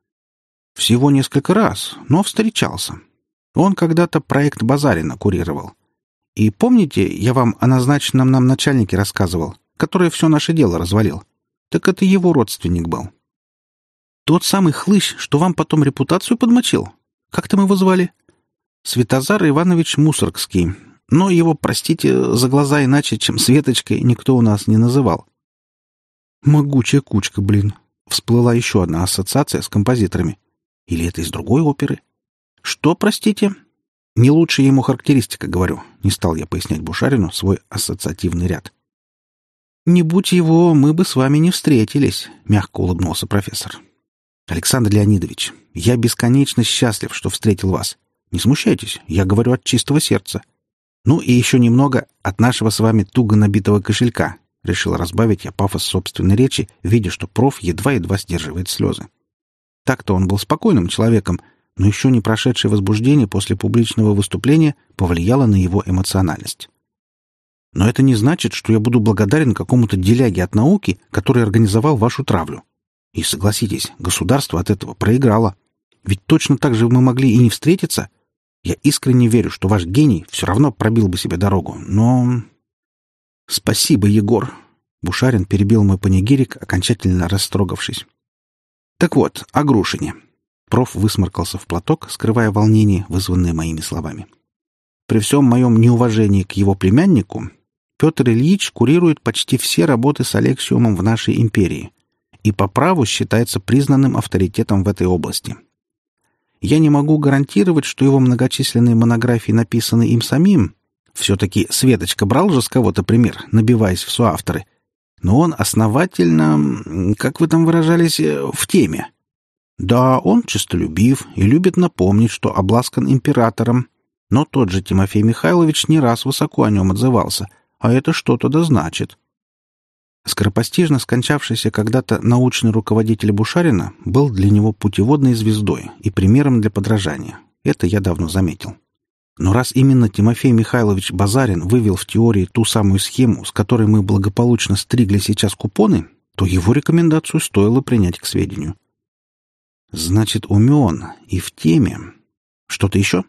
A: «Всего несколько раз, но встречался. Он когда-то проект Базарина курировал. И помните, я вам о назначенном нам начальнике рассказывал, который все наше дело развалил? Так это его родственник был. Тот самый хлыщ, что вам потом репутацию подмочил? Как там его звали?» «Святозар Иванович Мусоргский. Но его, простите, за глаза иначе, чем Светочкой, никто у нас не называл». «Могучая кучка, блин!» Всплыла еще одна ассоциация с композиторами. Или это из другой оперы? «Что, простите?» «Не лучшая ему характеристика, говорю». Не стал я пояснять Бушарину свой ассоциативный ряд. «Не будь его, мы бы с вами не встретились», — мягко улыбнулся профессор. «Александр Леонидович, я бесконечно счастлив, что встретил вас. Не смущайтесь, я говорю от чистого сердца. Ну и еще немного от нашего с вами туго набитого кошелька», — решил разбавить я пафос собственной речи, видя, что проф едва-едва сдерживает слезы. Так-то он был спокойным человеком, но еще не прошедшее возбуждение после публичного выступления повлияло на его эмоциональность. «Но это не значит, что я буду благодарен какому-то деляге от науки, который организовал вашу травлю. И согласитесь, государство от этого проиграло. Ведь точно так же мы могли и не встретиться. Я искренне верю, что ваш гений все равно пробил бы себе дорогу, но...» «Спасибо, Егор!» Бушарин перебил мой панигирик, окончательно растрогавшись. «Так вот, о Грушине». Проф высморкался в платок, скрывая волнение, вызванное моими словами. «При всем моем неуважении к его племяннику, Петр Ильич курирует почти все работы с Алексиумом в нашей империи и по праву считается признанным авторитетом в этой области. Я не могу гарантировать, что его многочисленные монографии написаны им самим. Все-таки Светочка брал же с кого-то пример, набиваясь в соавторы. Но он основательно, как вы там выражались, в теме. Да, он честолюбив и любит напомнить, что обласкан императором, но тот же Тимофей Михайлович не раз высоко о нем отзывался, а это что-то да значит». Скоропостижно скончавшийся когда-то научный руководитель Бушарина был для него путеводной звездой и примером для подражания. Это я давно заметил. Но раз именно Тимофей Михайлович Базарин вывел в теории ту самую схему, с которой мы благополучно стригли сейчас купоны, то его рекомендацию стоило принять к сведению. Значит, умен и в теме. Что-то еще?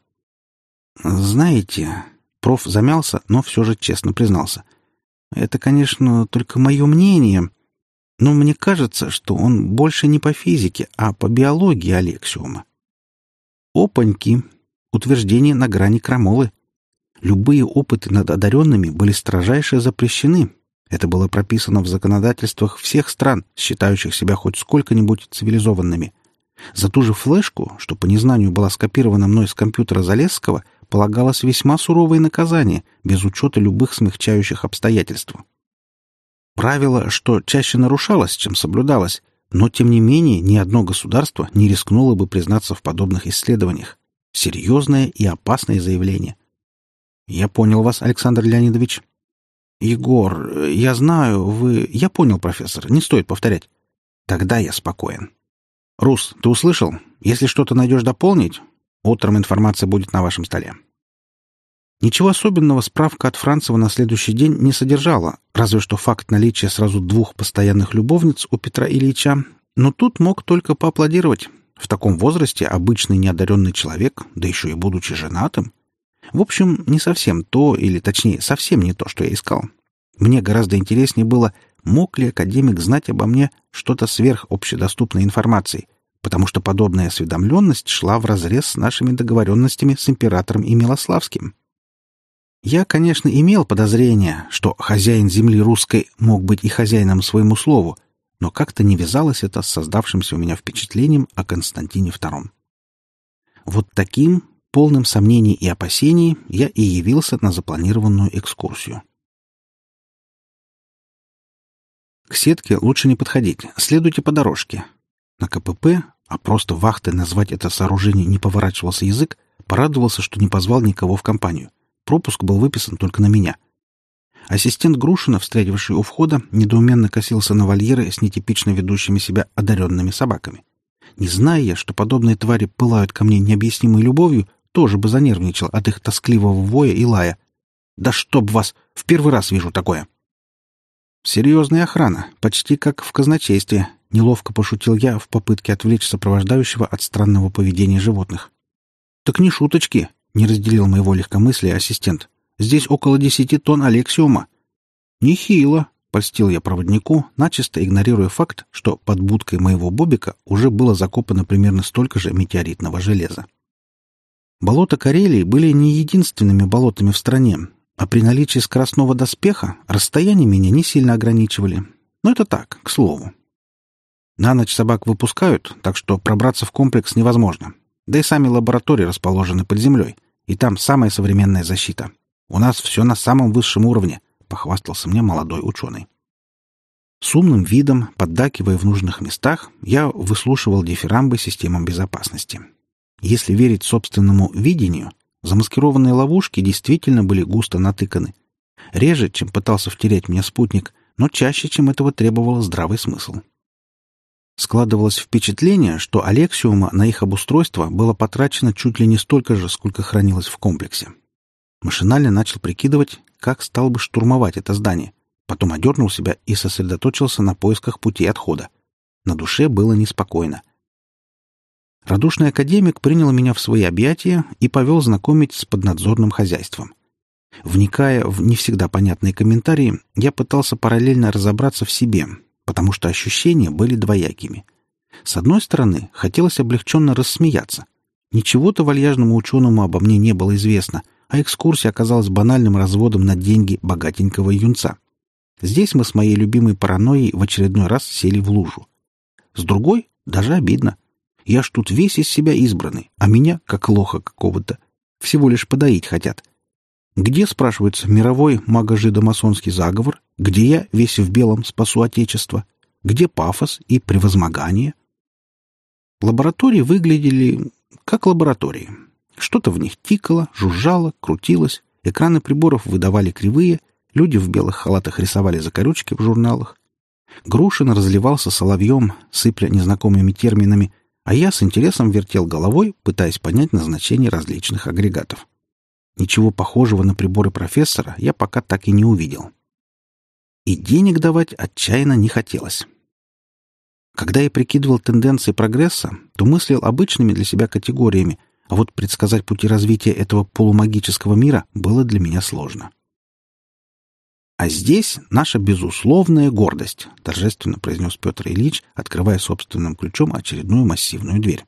A: Знаете, проф замялся, но все же честно признался. Это, конечно, только мое мнение, но мне кажется, что он больше не по физике, а по биологии Алексиума. Опаньки. Утверждение на грани крамолы. Любые опыты над одаренными были строжайше запрещены. Это было прописано в законодательствах всех стран, считающих себя хоть сколько-нибудь цивилизованными. За ту же флешку, что по незнанию была скопирована мной с компьютера Залесского, полагалось весьма суровое наказание, без учета любых смягчающих обстоятельств. Правило, что чаще нарушалось, чем соблюдалось, но, тем не менее, ни одно государство не рискнуло бы признаться в подобных исследованиях. Серьезное и опасное заявление. «Я понял вас, Александр Леонидович». «Егор, я знаю, вы...» «Я понял, профессор, не стоит повторять». «Тогда я спокоен». «Рус, ты услышал? Если что-то найдешь дополнить, утром информация будет на вашем столе». Ничего особенного справка от Францева на следующий день не содержала, разве что факт наличия сразу 2 постоянных любовниц у Петра Ильича, но тут мог только поаплодировать. В таком возрасте обычный неодаренный человек, да еще и будучи женатым. В общем, не совсем то, или точнее, совсем не то, что я искал. Мне гораздо интереснее было, мог ли академик знать обо мне что-то сверх общедоступной информации, потому что подобная осведомленность шла вразрез с нашими договоренностями с императором и Милославским. Я, конечно, имел подозрение, что хозяин земли русской мог быть и хозяином своему слову, но как-то не вязалось это с создавшимся у меня впечатлением о Константине II. Вот таким, полным сомнений и опасений, я и явился на запланированную экскурсию. К сетке лучше не подходить, следуйте по дорожке. На КПП, а просто вахтой назвать это сооружение не поворачивался язык, порадовался, что не позвал никого в компанию. Пропуск был выписан только на меня. Ассистент Грушина, встретивший у входа, недоуменно косился на вольеры с нетипично ведущими себя одаренными собаками. Не зная я, что подобные твари пылают ко мне необъяснимой любовью, тоже бы занервничал от их тоскливого воя и лая. «Да чтоб вас! В первый раз вижу такое!» «Серьезная охрана, почти как в казначействе», — неловко пошутил я в попытке отвлечь сопровождающего от странного поведения животных. «Так не шуточки!» — не разделил моего легкомыслия ассистент. «Здесь около 10 тонн алексиума». «Нехило», — польстил я проводнику, начисто игнорируя факт, что под будкой моего бобика уже было закопано примерно столько же метеоритного железа. Болота Карелии были не единственными болотами в стране, а при наличии скоростного доспеха расстояния меня не сильно ограничивали. Но это так, к слову. На ночь собак выпускают, так что пробраться в комплекс невозможно. Да и сами лаборатории расположены под землей, и там самая современная защита. У нас все на самом высшем уровне, — похвастался мне молодой ученый. С умным видом, поддакивая в нужных местах, я выслушивал дифирамбы системам безопасности. Если верить собственному видению, замаскированные ловушки действительно были густо натыканы. Реже, чем пытался втереть мне спутник, но чаще, чем этого требовал здравый смысл. Складывалось впечатление, что алексиума на их обустройство было потрачено чуть ли не столько же, сколько хранилось в комплексе. Машинально начал прикидывать, как стал бы штурмовать это здание. Потом одернул себя и сосредоточился на поисках пути отхода. На душе было неспокойно. Радушный академик принял меня в свои объятия и повел знакомить с поднадзорным хозяйством. Вникая в не всегда понятные комментарии, я пытался параллельно разобраться в себе, потому что ощущения были двоякими. С одной стороны, хотелось облегченно рассмеяться. Ничего-то вальяжному ученому обо мне не было известно, а экскурсия оказалась банальным разводом на деньги богатенького юнца. Здесь мы с моей любимой паранойей в очередной раз сели в лужу. С другой, даже обидно. Я ж тут весь из себя избранный, а меня, как лоха какого-то, всего лишь подоить хотят. Где, спрашивается, мировой маго-жидомасонский заговор? Где я, весь в белом, спасу Отечество? Где пафос и превозмогание? Лаборатории выглядели как лаборатории. Что-то в них тикало, жужжало, крутилось, экраны приборов выдавали кривые, люди в белых халатах рисовали закорючки в журналах. Грушин разливался соловьем, сыпля незнакомыми терминами, а я с интересом вертел головой, пытаясь понять назначение различных агрегатов. Ничего похожего на приборы профессора я пока так и не увидел. И денег давать отчаянно не хотелось. Когда я прикидывал тенденции прогресса, то мыслил обычными для себя категориями, а вот предсказать пути развития этого полумагического мира было для меня сложно. «А здесь наша безусловная гордость», — торжественно произнес Петр Ильич, открывая собственным ключом очередную массивную дверь.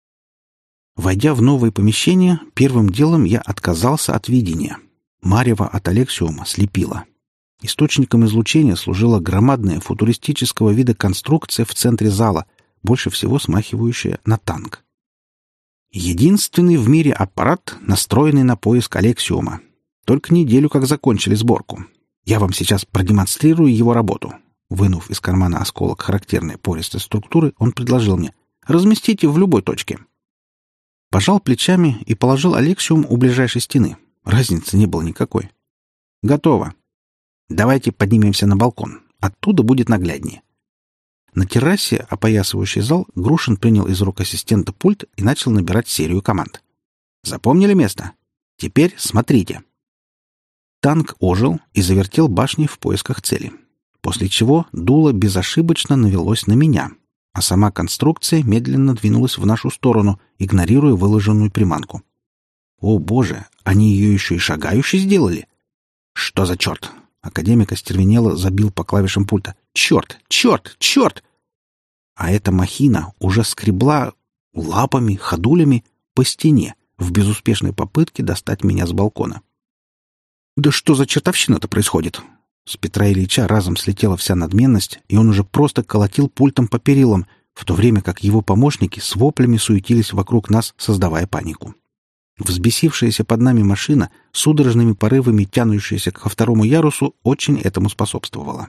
A: Войдя в новое помещение, первым делом я отказался от видения. Марево от алексиума слепило. Источником излучения служила громадная футуристического вида конструкция в центре зала, больше всего смахивающая на танк. Единственный в мире аппарат, настроенный на поиск алексиума. Только неделю как закончили сборку. Я вам сейчас продемонстрирую его работу». Вынув из кармана осколок характерной пористой структуры, он предложил мне: «Разместите в любой точке». Пожал плечами и положил Алексиум у ближайшей стены. Разницы не было никакой. «Готово. Давайте поднимемся на балкон. Оттуда будет нагляднее». На террасе, опоясывающий зал, Грушин принял из рук ассистента пульт и начал набирать серию команд. «Запомнили место? Теперь смотрите». Танк ожил и завертел башней в поисках цели, после чего дуло безошибочно навелось на меня, а сама конструкция медленно двинулась в нашу сторону, игнорируя выложенную приманку. «О, боже! Они ее еще и шагающей сделали!» «Что за черт?» Академик остервенело забил по клавишам пульта. «Черт! Черт! Черт!» А эта махина уже скребла лапами, ходулями по стене в безуспешной попытке достать меня с балкона. «Да что за чертовщина-то происходит?» С Петра Ильича разом слетела вся надменность, и он уже просто колотил пультом по перилам, в то время как его помощники с воплями суетились вокруг нас, создавая панику. Взбесившаяся под нами машина, судорожными порывами тянущаяся ко второму ярусу, очень этому способствовала.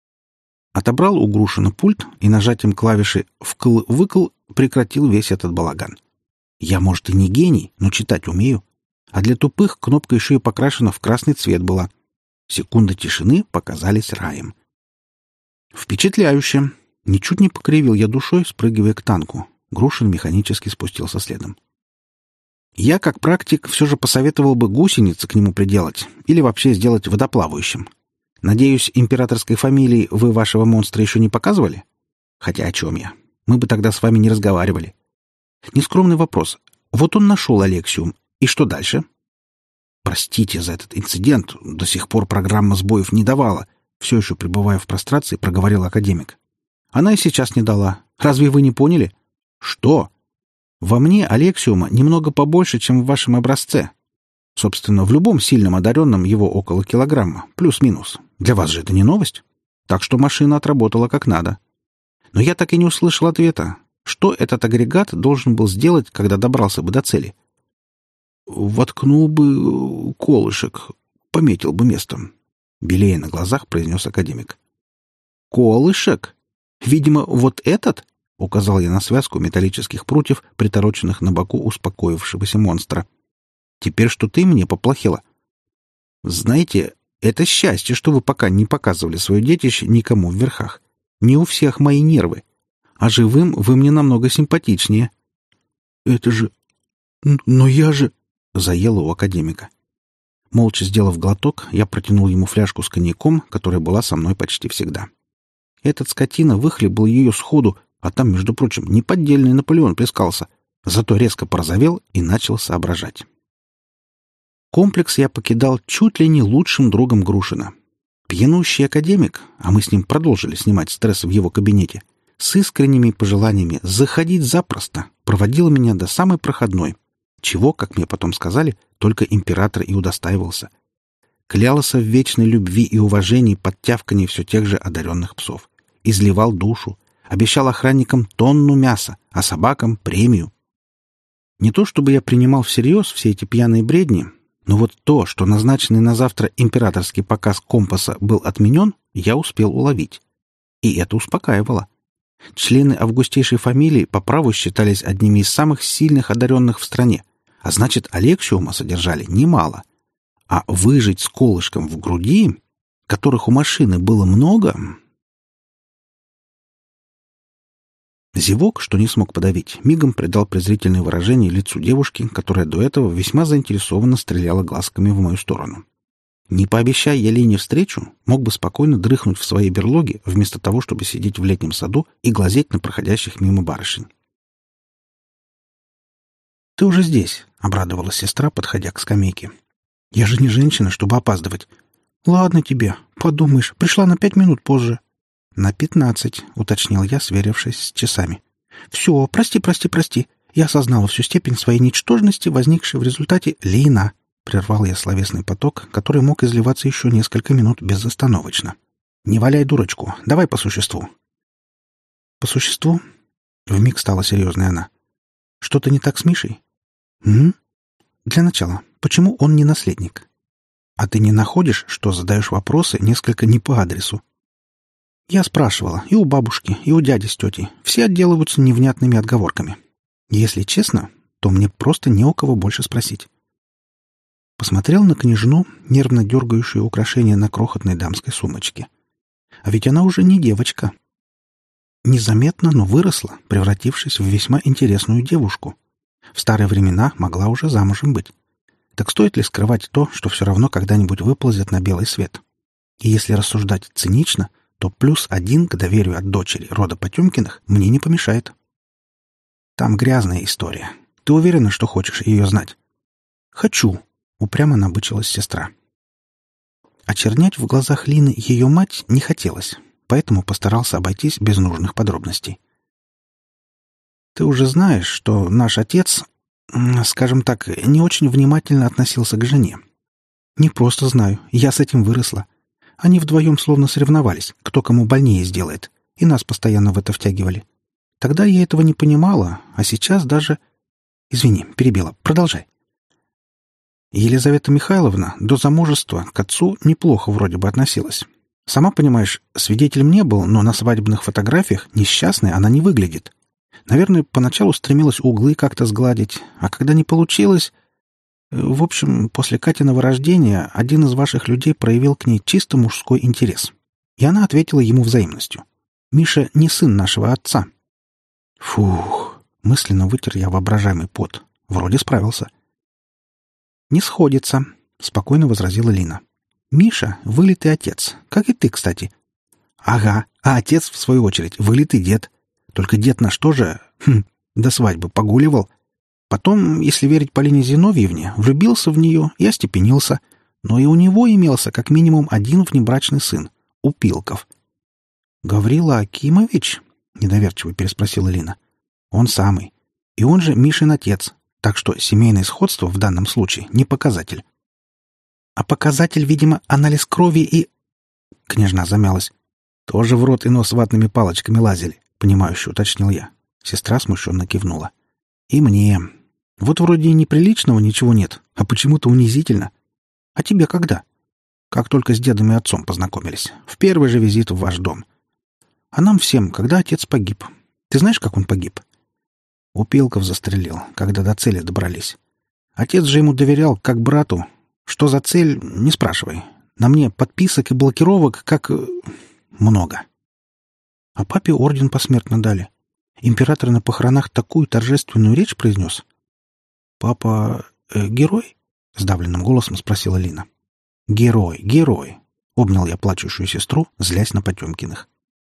A: Отобрал у Грушина пульт и нажатием клавиши «вкл-выкл» прекратил весь этот балаган. Я, может, и не гений, но читать умею. А для тупых кнопка еще и покрашена в красный цвет была. Секунды тишины показались раем. Впечатляюще. Ничуть не покривил я душой, спрыгивая к танку. Грушин механически спустился следом. Я, как практик, все же посоветовал бы гусеницы к нему приделать или вообще сделать водоплавающим. Надеюсь, императорской фамилии вы вашего монстра еще не показывали? Хотя о чем я? Мы бы тогда с вами не разговаривали. Нескромный вопрос. Вот он нашел Алексиум. И что дальше? Простите за этот инцидент. До сих пор программа сбоев не давала. Все еще пребывая в прострации, проговорил академик. Она и сейчас не дала. Разве вы не поняли? Что? Во мне Алексиума немного побольше, чем в вашем образце. Собственно, в любом сильном одаренном его около килограмма, плюс-минус. Для вас же это не новость. Так что машина отработала как надо. Но я так и не услышал ответа. Что этот агрегат должен был сделать, когда добрался бы до цели? «Воткнул бы колышек, пометил бы место», — белея на глазах произнес академик. «Колышек? Видимо, вот этот?» — указал я на связку металлических прутьев, притороченных на боку успокоившегося монстра. «Теперь что ты мне поплохело?» «Знаете, это счастье, что вы пока не показывали свое детище никому в верхах. Не у всех мои нервы. А живым вы мне намного симпатичнее». «Это же... Но я же...» — заело у академика. Молча сделав глоток, я протянул ему фляжку с коньяком, которая была со мной почти всегда. Этот скотина выхлебал ее сходу, а там, между прочим, неподдельный Наполеон плескался, зато резко порозовел и начал соображать. Комплекс я покидал чуть ли не лучшим другом Грушина. Пьянущий академик, а мы с ним продолжили снимать стресс в его кабинете, с искренними пожеланиями заходить запросто, проводил меня до самой проходной, чего, как мне потом сказали, только император и удостаивался. Клялся в вечной любви и уважении под тявканье все тех же одаренных псов. Изливал душу, обещал охранникам тонну мяса, а собакам — премию. Не то чтобы я принимал всерьез все эти пьяные бредни, но вот то, что назначенный на завтра императорский показ компаса был отменен, я успел уловить. И это успокаивало. Члены августейшей фамилии по праву считались одними из самых сильных одаренных в стране, а значит, Алексиума содержали немало. А выжить с колышком в груди, которых у машины было много... Зевок, что не смог подавить, мигом придал презрительное выражение лицу девушки, которая до этого весьма заинтересованно стреляла глазками в мою сторону. Не пообещая я Лене встречу, мог бы спокойно дрыхнуть в своей берлоге, вместо того, чтобы сидеть в летнем саду и глазеть на проходящих мимо барышень. «Ты уже здесь», — обрадовалась сестра, подходя к скамейке. «Я же не женщина, чтобы опаздывать». «Ладно тебе, подумаешь, пришла на 5 минут позже». «На 15», — уточнил я, сверившись с часами. «Все, прости. Я осознала всю степень своей ничтожности, возникшей в результате Лина». Прервал я словесный поток, который мог изливаться еще несколько минут безостановочно. «Не валяй дурочку, давай по существу». «По существу?» — вмиг стала серьезной она. «Что-то не так с Мишей?» «Для начала, почему он не наследник?» А ты не находишь, что задаешь вопросы несколько не по адресу? Я спрашивала и у бабушки, и у дяди с тетей. Все отделываются невнятными отговорками. Если честно, то мне просто не у кого больше спросить. Посмотрел на княжну, нервно дергающую украшение на крохотной дамской сумочке. А ведь она уже не девочка. Незаметно, но выросла, превратившись в весьма интересную девушку. В старые времена могла уже замужем быть. Так стоит ли скрывать то, что все равно когда-нибудь выползет на белый свет? И если рассуждать цинично, то +1 к доверию от дочери рода Потемкиных мне не помешает. Там грязная история. Ты уверена, что хочешь ее знать? Хочу, упрямо набычилась сестра. Очернять в глазах Лины ее мать не хотелось, поэтому постарался обойтись без нужных подробностей. Ты уже знаешь, что наш отец, скажем так, не очень внимательно относился к жене. Не просто знаю, я с этим выросла. Они вдвоем словно соревновались, кто кому больнее сделает, и нас постоянно в это втягивали. Тогда я этого не понимала, а сейчас даже... Извини, перебила. Продолжай. Елизавета Михайловна до замужества к отцу неплохо вроде бы относилась. Сама понимаешь, свидетелем не был, но на свадебных фотографиях несчастной она не выглядит. Наверное, поначалу стремилась углы как-то сгладить, а когда не получилось... В общем, после Катиного рождения один из ваших людей проявил к ней чисто мужской интерес. И она ответила ему взаимностью. Миша не сын нашего отца. Фух, мысленно вытер я воображаемый пот. Вроде справился. Не сходится, спокойно возразила Лина. Миша — вылитый отец, как и ты, кстати. Ага, а отец, в свою очередь, вылитый дед. Только дед наш тоже, до свадьбы погуливал. Потом, если верить Полине Зиновьевне, влюбился в нее и остепенился. Но и у него имелся как минимум один внебрачный сын — Упилков. «Гаврила Акимович?» — недоверчиво переспросила Лина. «Он самый. И он же Мишин отец. Так что семейное сходство в данном случае не показатель». «А показатель, видимо, анализ крови и...» Княжна замялась. «Тоже в рот и нос ватными палочками лазили», — понимающе уточнил я. Сестра смущенно кивнула. «И мне. Вот вроде и неприличного ничего нет, а почему-то унизительно. А тебе когда?» «Как только с дедом и отцом познакомились. В первый же визит в ваш дом. А нам всем, когда отец погиб. Ты знаешь, как он погиб?» Упилков застрелил, когда до цели добрались. Отец же ему доверял, как брату. Что за цель, не спрашивай. На мне подписок и блокировок как... много. А папе орден посмертно дали. Император на похоронах такую торжественную речь произнес. «Папа... герой?» — сдавленным голосом спросила Лина. «Герой, герой!» — обнял я плачущую сестру, злясь на Потемкиных.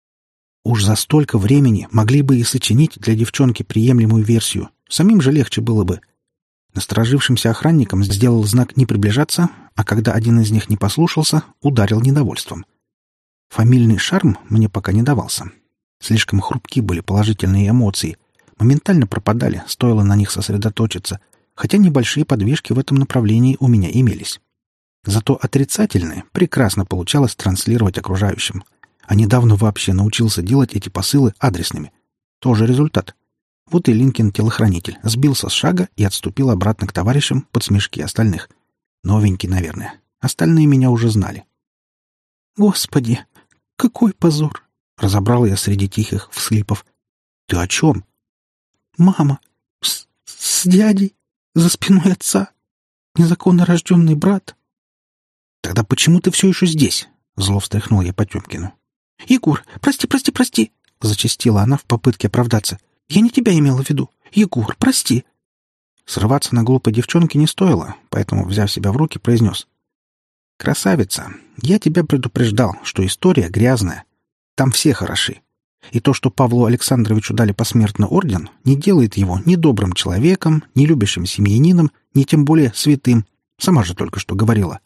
A: Уж за столько времени могли бы и сочинить для девчонки приемлемую версию. Самим же легче было бы. Насторожившимся охранникам сделал знак не приближаться, а когда один из них не послушался, ударил недовольством. Фамильный шарм мне пока не давался. Слишком хрупки были положительные эмоции. Моментально пропадали, стоило на них сосредоточиться, хотя небольшие подвижки в этом направлении у меня имелись. Зато отрицательное прекрасно получалось транслировать окружающим. А недавно вообще научился делать эти посылы адресными. Тоже результат. Вот и Линкин телохранитель сбился с шага и отступил обратно к товарищам под смешки остальных. Новенький, наверное. Остальные меня уже знали. «Господи, какой позор!» — разобрал я среди тихих всхлипов. «Ты о чем?» «Мама! С дядей! За спиной отца! Незаконно рожденный брат!» «Тогда почему ты все еще здесь?» — зло встряхнул я Потемкину. «Егор, прости!» — зачастила она в попытке оправдаться. «Я не тебя имела в виду. Егор, прости!» Срываться на глупой девчонке не стоило, поэтому, взяв себя в руки, произнес. «Красавица, я тебя предупреждал, что история грязная. Там все хороши. И то, что Павлу Александровичу дали посмертно орден, не делает его ни добрым человеком, ни любящим семьянином, ни тем более святым. Сама же только что говорила.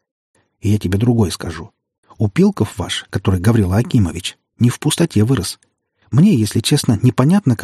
A: И я тебе другое скажу. Упилков ваш, который Гаврила Акимович, не в пустоте вырос. Мне, если честно, непонятно,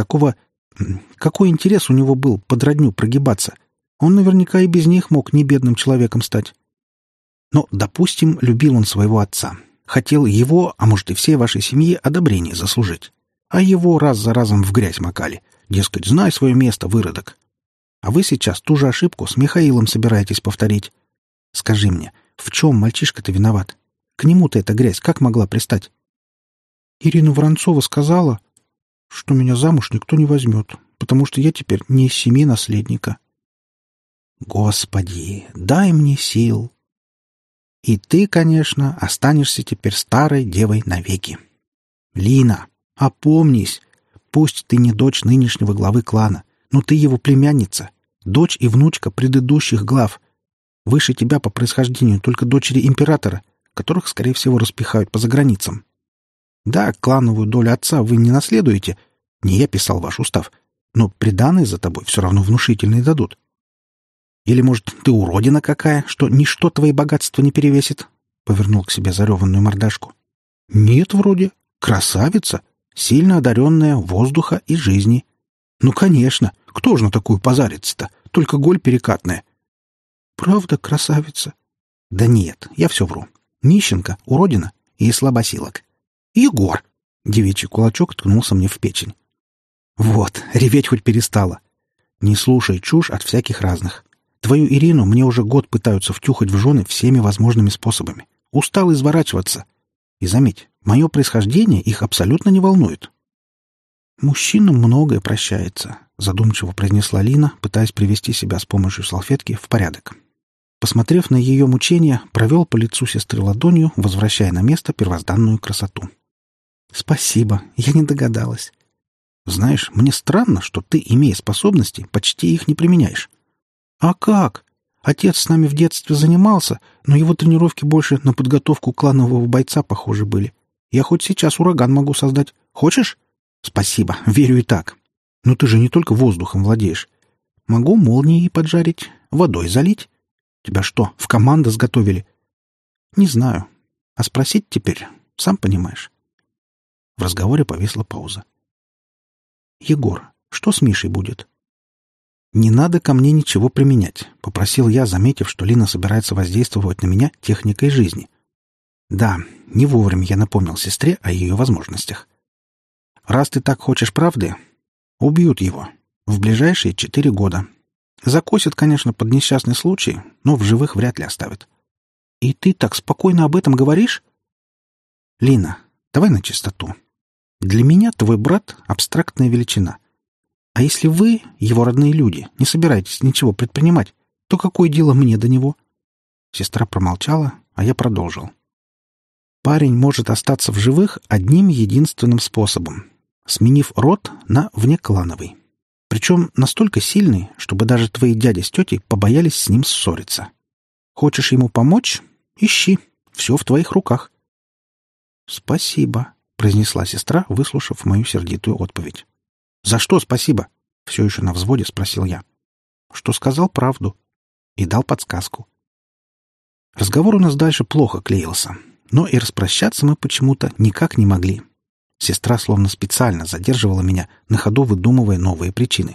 A: какой интерес у него был под родню прогибаться. Он наверняка и без них мог не бедным человеком стать. Но, допустим, любил он своего отца. Хотел его, а может и всей вашей семьи, одобрение заслужить. А его раз за разом в грязь макали. Дескать, знай свое место, выродок. А вы сейчас ту же ошибку с Михаилом собираетесь повторить. Скажи мне, В чем мальчишка-то виноват? К нему-то эта грязь как могла пристать? Ирина Воронцова сказала, что меня замуж никто не возьмет, потому что я теперь не из семьи наследника. Господи, дай мне сил. И ты, конечно, останешься теперь старой девой навеки. Лина, опомнись. Пусть ты не дочь нынешнего главы клана, но ты его племянница, дочь и внучка предыдущих глав. Выше тебя по происхождению только дочери императора, которых, скорее всего, распихают по заграницам. Да, клановую долю отца вы не наследуете, не я писал ваш устав, но приданое за тобой все равно внушительные дадут. Или, может, ты уродина какая, что ничто твои богатства не перевесит? Повернул к себе зареванную мордашку. Нет, вроде. Красавица, сильно одаренная воздуха и жизни. Ну, конечно, кто же на такую позарится-то? Только голь перекатная. Правда, красавица? Да нет, я все вру. Нищенка, уродина и слабосилок. Егор! Девичий кулачок ткнулся мне в печень. Вот, реветь хоть перестала. Не слушай чушь от всяких разных. Твою Ирину мне уже год пытаются втюхать в жены всеми возможными способами. Устал изворачиваться. И заметь, мое происхождение их абсолютно не волнует. Мужчинам многое прощается, задумчиво произнесла Лина, пытаясь привести себя с помощью салфетки в порядок. Посмотрев на ее мучения, провел по лицу сестры ладонью, возвращая на место первозданную красоту. «Спасибо, я не догадалась. Знаешь, мне странно, что ты, имея способности, почти их не применяешь. А как? Отец с нами в детстве занимался, но его тренировки больше на подготовку кланового бойца похожи были. Я хоть сейчас ураган могу создать. Хочешь? Спасибо, верю и так. Но ты же не только воздухом владеешь. Могу молнией поджарить, водой залить. Тебя что, в команду сготовили? Не знаю. А спросить теперь, сам понимаешь». В разговоре повисла пауза. «Егор, что с Мишей будет?» «Не надо ко мне ничего применять», — попросил я, заметив, что Лина собирается воздействовать на меня техникой жизни. Да, не вовремя я напомнил сестре о ее возможностях. «Раз ты так хочешь правды, убьют его в ближайшие 4 года. Закосят, конечно, под несчастный случай, но в живых вряд ли оставят». «И ты так спокойно об этом говоришь?» «Лина, давай на чистоту. Для меня твой брат — абстрактная величина. А если вы, его родные люди, не собираетесь ничего предпринимать, то какое дело мне до него?» Сестра промолчала, а я продолжил. «Парень может остаться в живых одним единственным способом, сменив род на внеклановый. Причем настолько сильный, чтобы даже твои дядя с тетей побоялись с ним ссориться. Хочешь ему помочь? Ищи. Все в твоих руках». «Спасибо», — произнесла сестра, выслушав мою сердитую отповедь. «За что спасибо?» — все еще на взводе спросил я. «Что сказал правду». И дал подсказку. Разговор у нас дальше плохо клеился, но и распрощаться мы почему-то никак не могли. Сестра словно специально задерживала меня, на ходу выдумывая новые причины.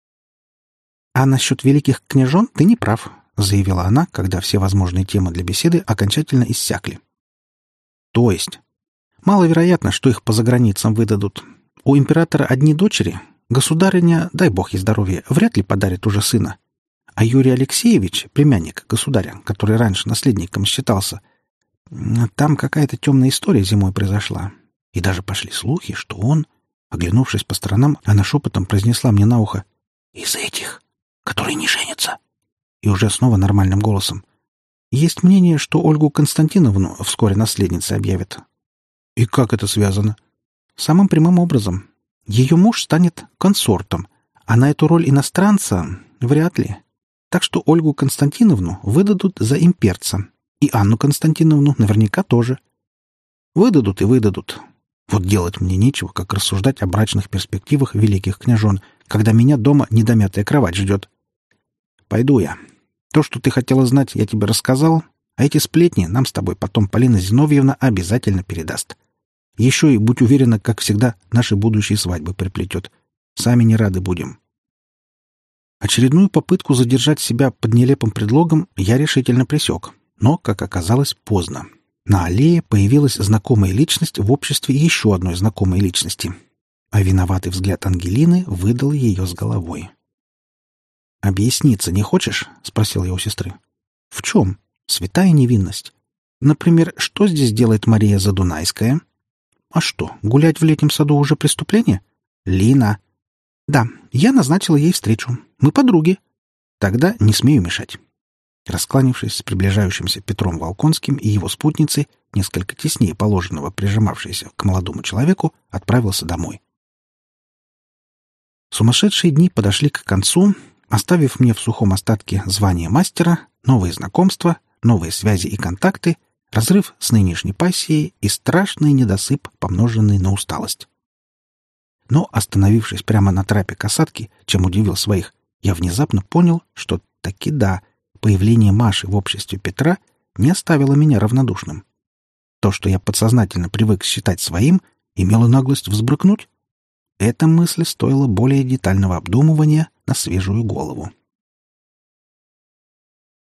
A: «А насчет великих княжон ты не прав», — заявила она, когда все возможные темы для беседы окончательно иссякли. «То есть? Маловероятно, что их по заграницам выдадут. У императора одни дочери. Государыня, дай бог ей здоровья, вряд ли подарит уже сына. А Юрий Алексеевич, племянник государя, который раньше наследником считался, там какая-то темная история зимой произошла. И даже пошли слухи, что он...» Оглянувшись по сторонам, она шепотом произнесла мне на ухо: «Из этих, которые не женятся». И уже снова нормальным голосом: «Есть мнение, что Ольгу Константиновну вскоре наследницей объявят». «И как это связано?» «Самым прямым образом. Ее муж станет консортом, а на эту роль иностранца вряд ли. Так что Ольгу Константиновну выдадут за имперца, и Анну Константиновну наверняка тоже. Выдадут и выдадут. Вот делать мне нечего, как рассуждать о брачных перспективах великих княжон, когда меня дома недомятая кровать ждет. Пойду я. То, что ты хотела знать, я тебе рассказал, а эти сплетни нам с тобой потом Полина Зиновьевна обязательно передаст. Еще и, будь уверена, как всегда, наши будущие свадьбы приплетет. Сами не рады будем». Очередную попытку задержать себя под нелепым предлогом я решительно пресек, но, как оказалось, поздно. На аллее появилась знакомая личность в обществе еще одной знакомой личности, а виноватый взгляд Ангелины выдал ее с головой. «Объясниться не хочешь?» — спросил я у сестры. «В чем?» — Святая невинность. Например, что здесь делает Мария Задунайская? А что, гулять в летнем саду уже преступление? Лина. Да, я назначила ей встречу. Мы подруги. Тогда не смею мешать. Раскланившись с приближающимся Петром Волконским и его спутницей, несколько теснее положенного прижимавшейся к молодому человеку, отправился домой. Сумасшедшие дни подошли к концу, оставив мне в сухом остатке звание мастера, новые знакомства, новые связи и контакты, разрыв с нынешней пассией и страшный недосып, помноженный на усталость. Но, остановившись прямо на трапе касатки, чем удивил своих, я внезапно понял, что таки да, появление Маши в обществе Петра не оставило меня равнодушным. То, что я подсознательно привык считать своим, имело наглость взбрыкнуть. Эта мысль стоила более детального обдумывания на свежую голову.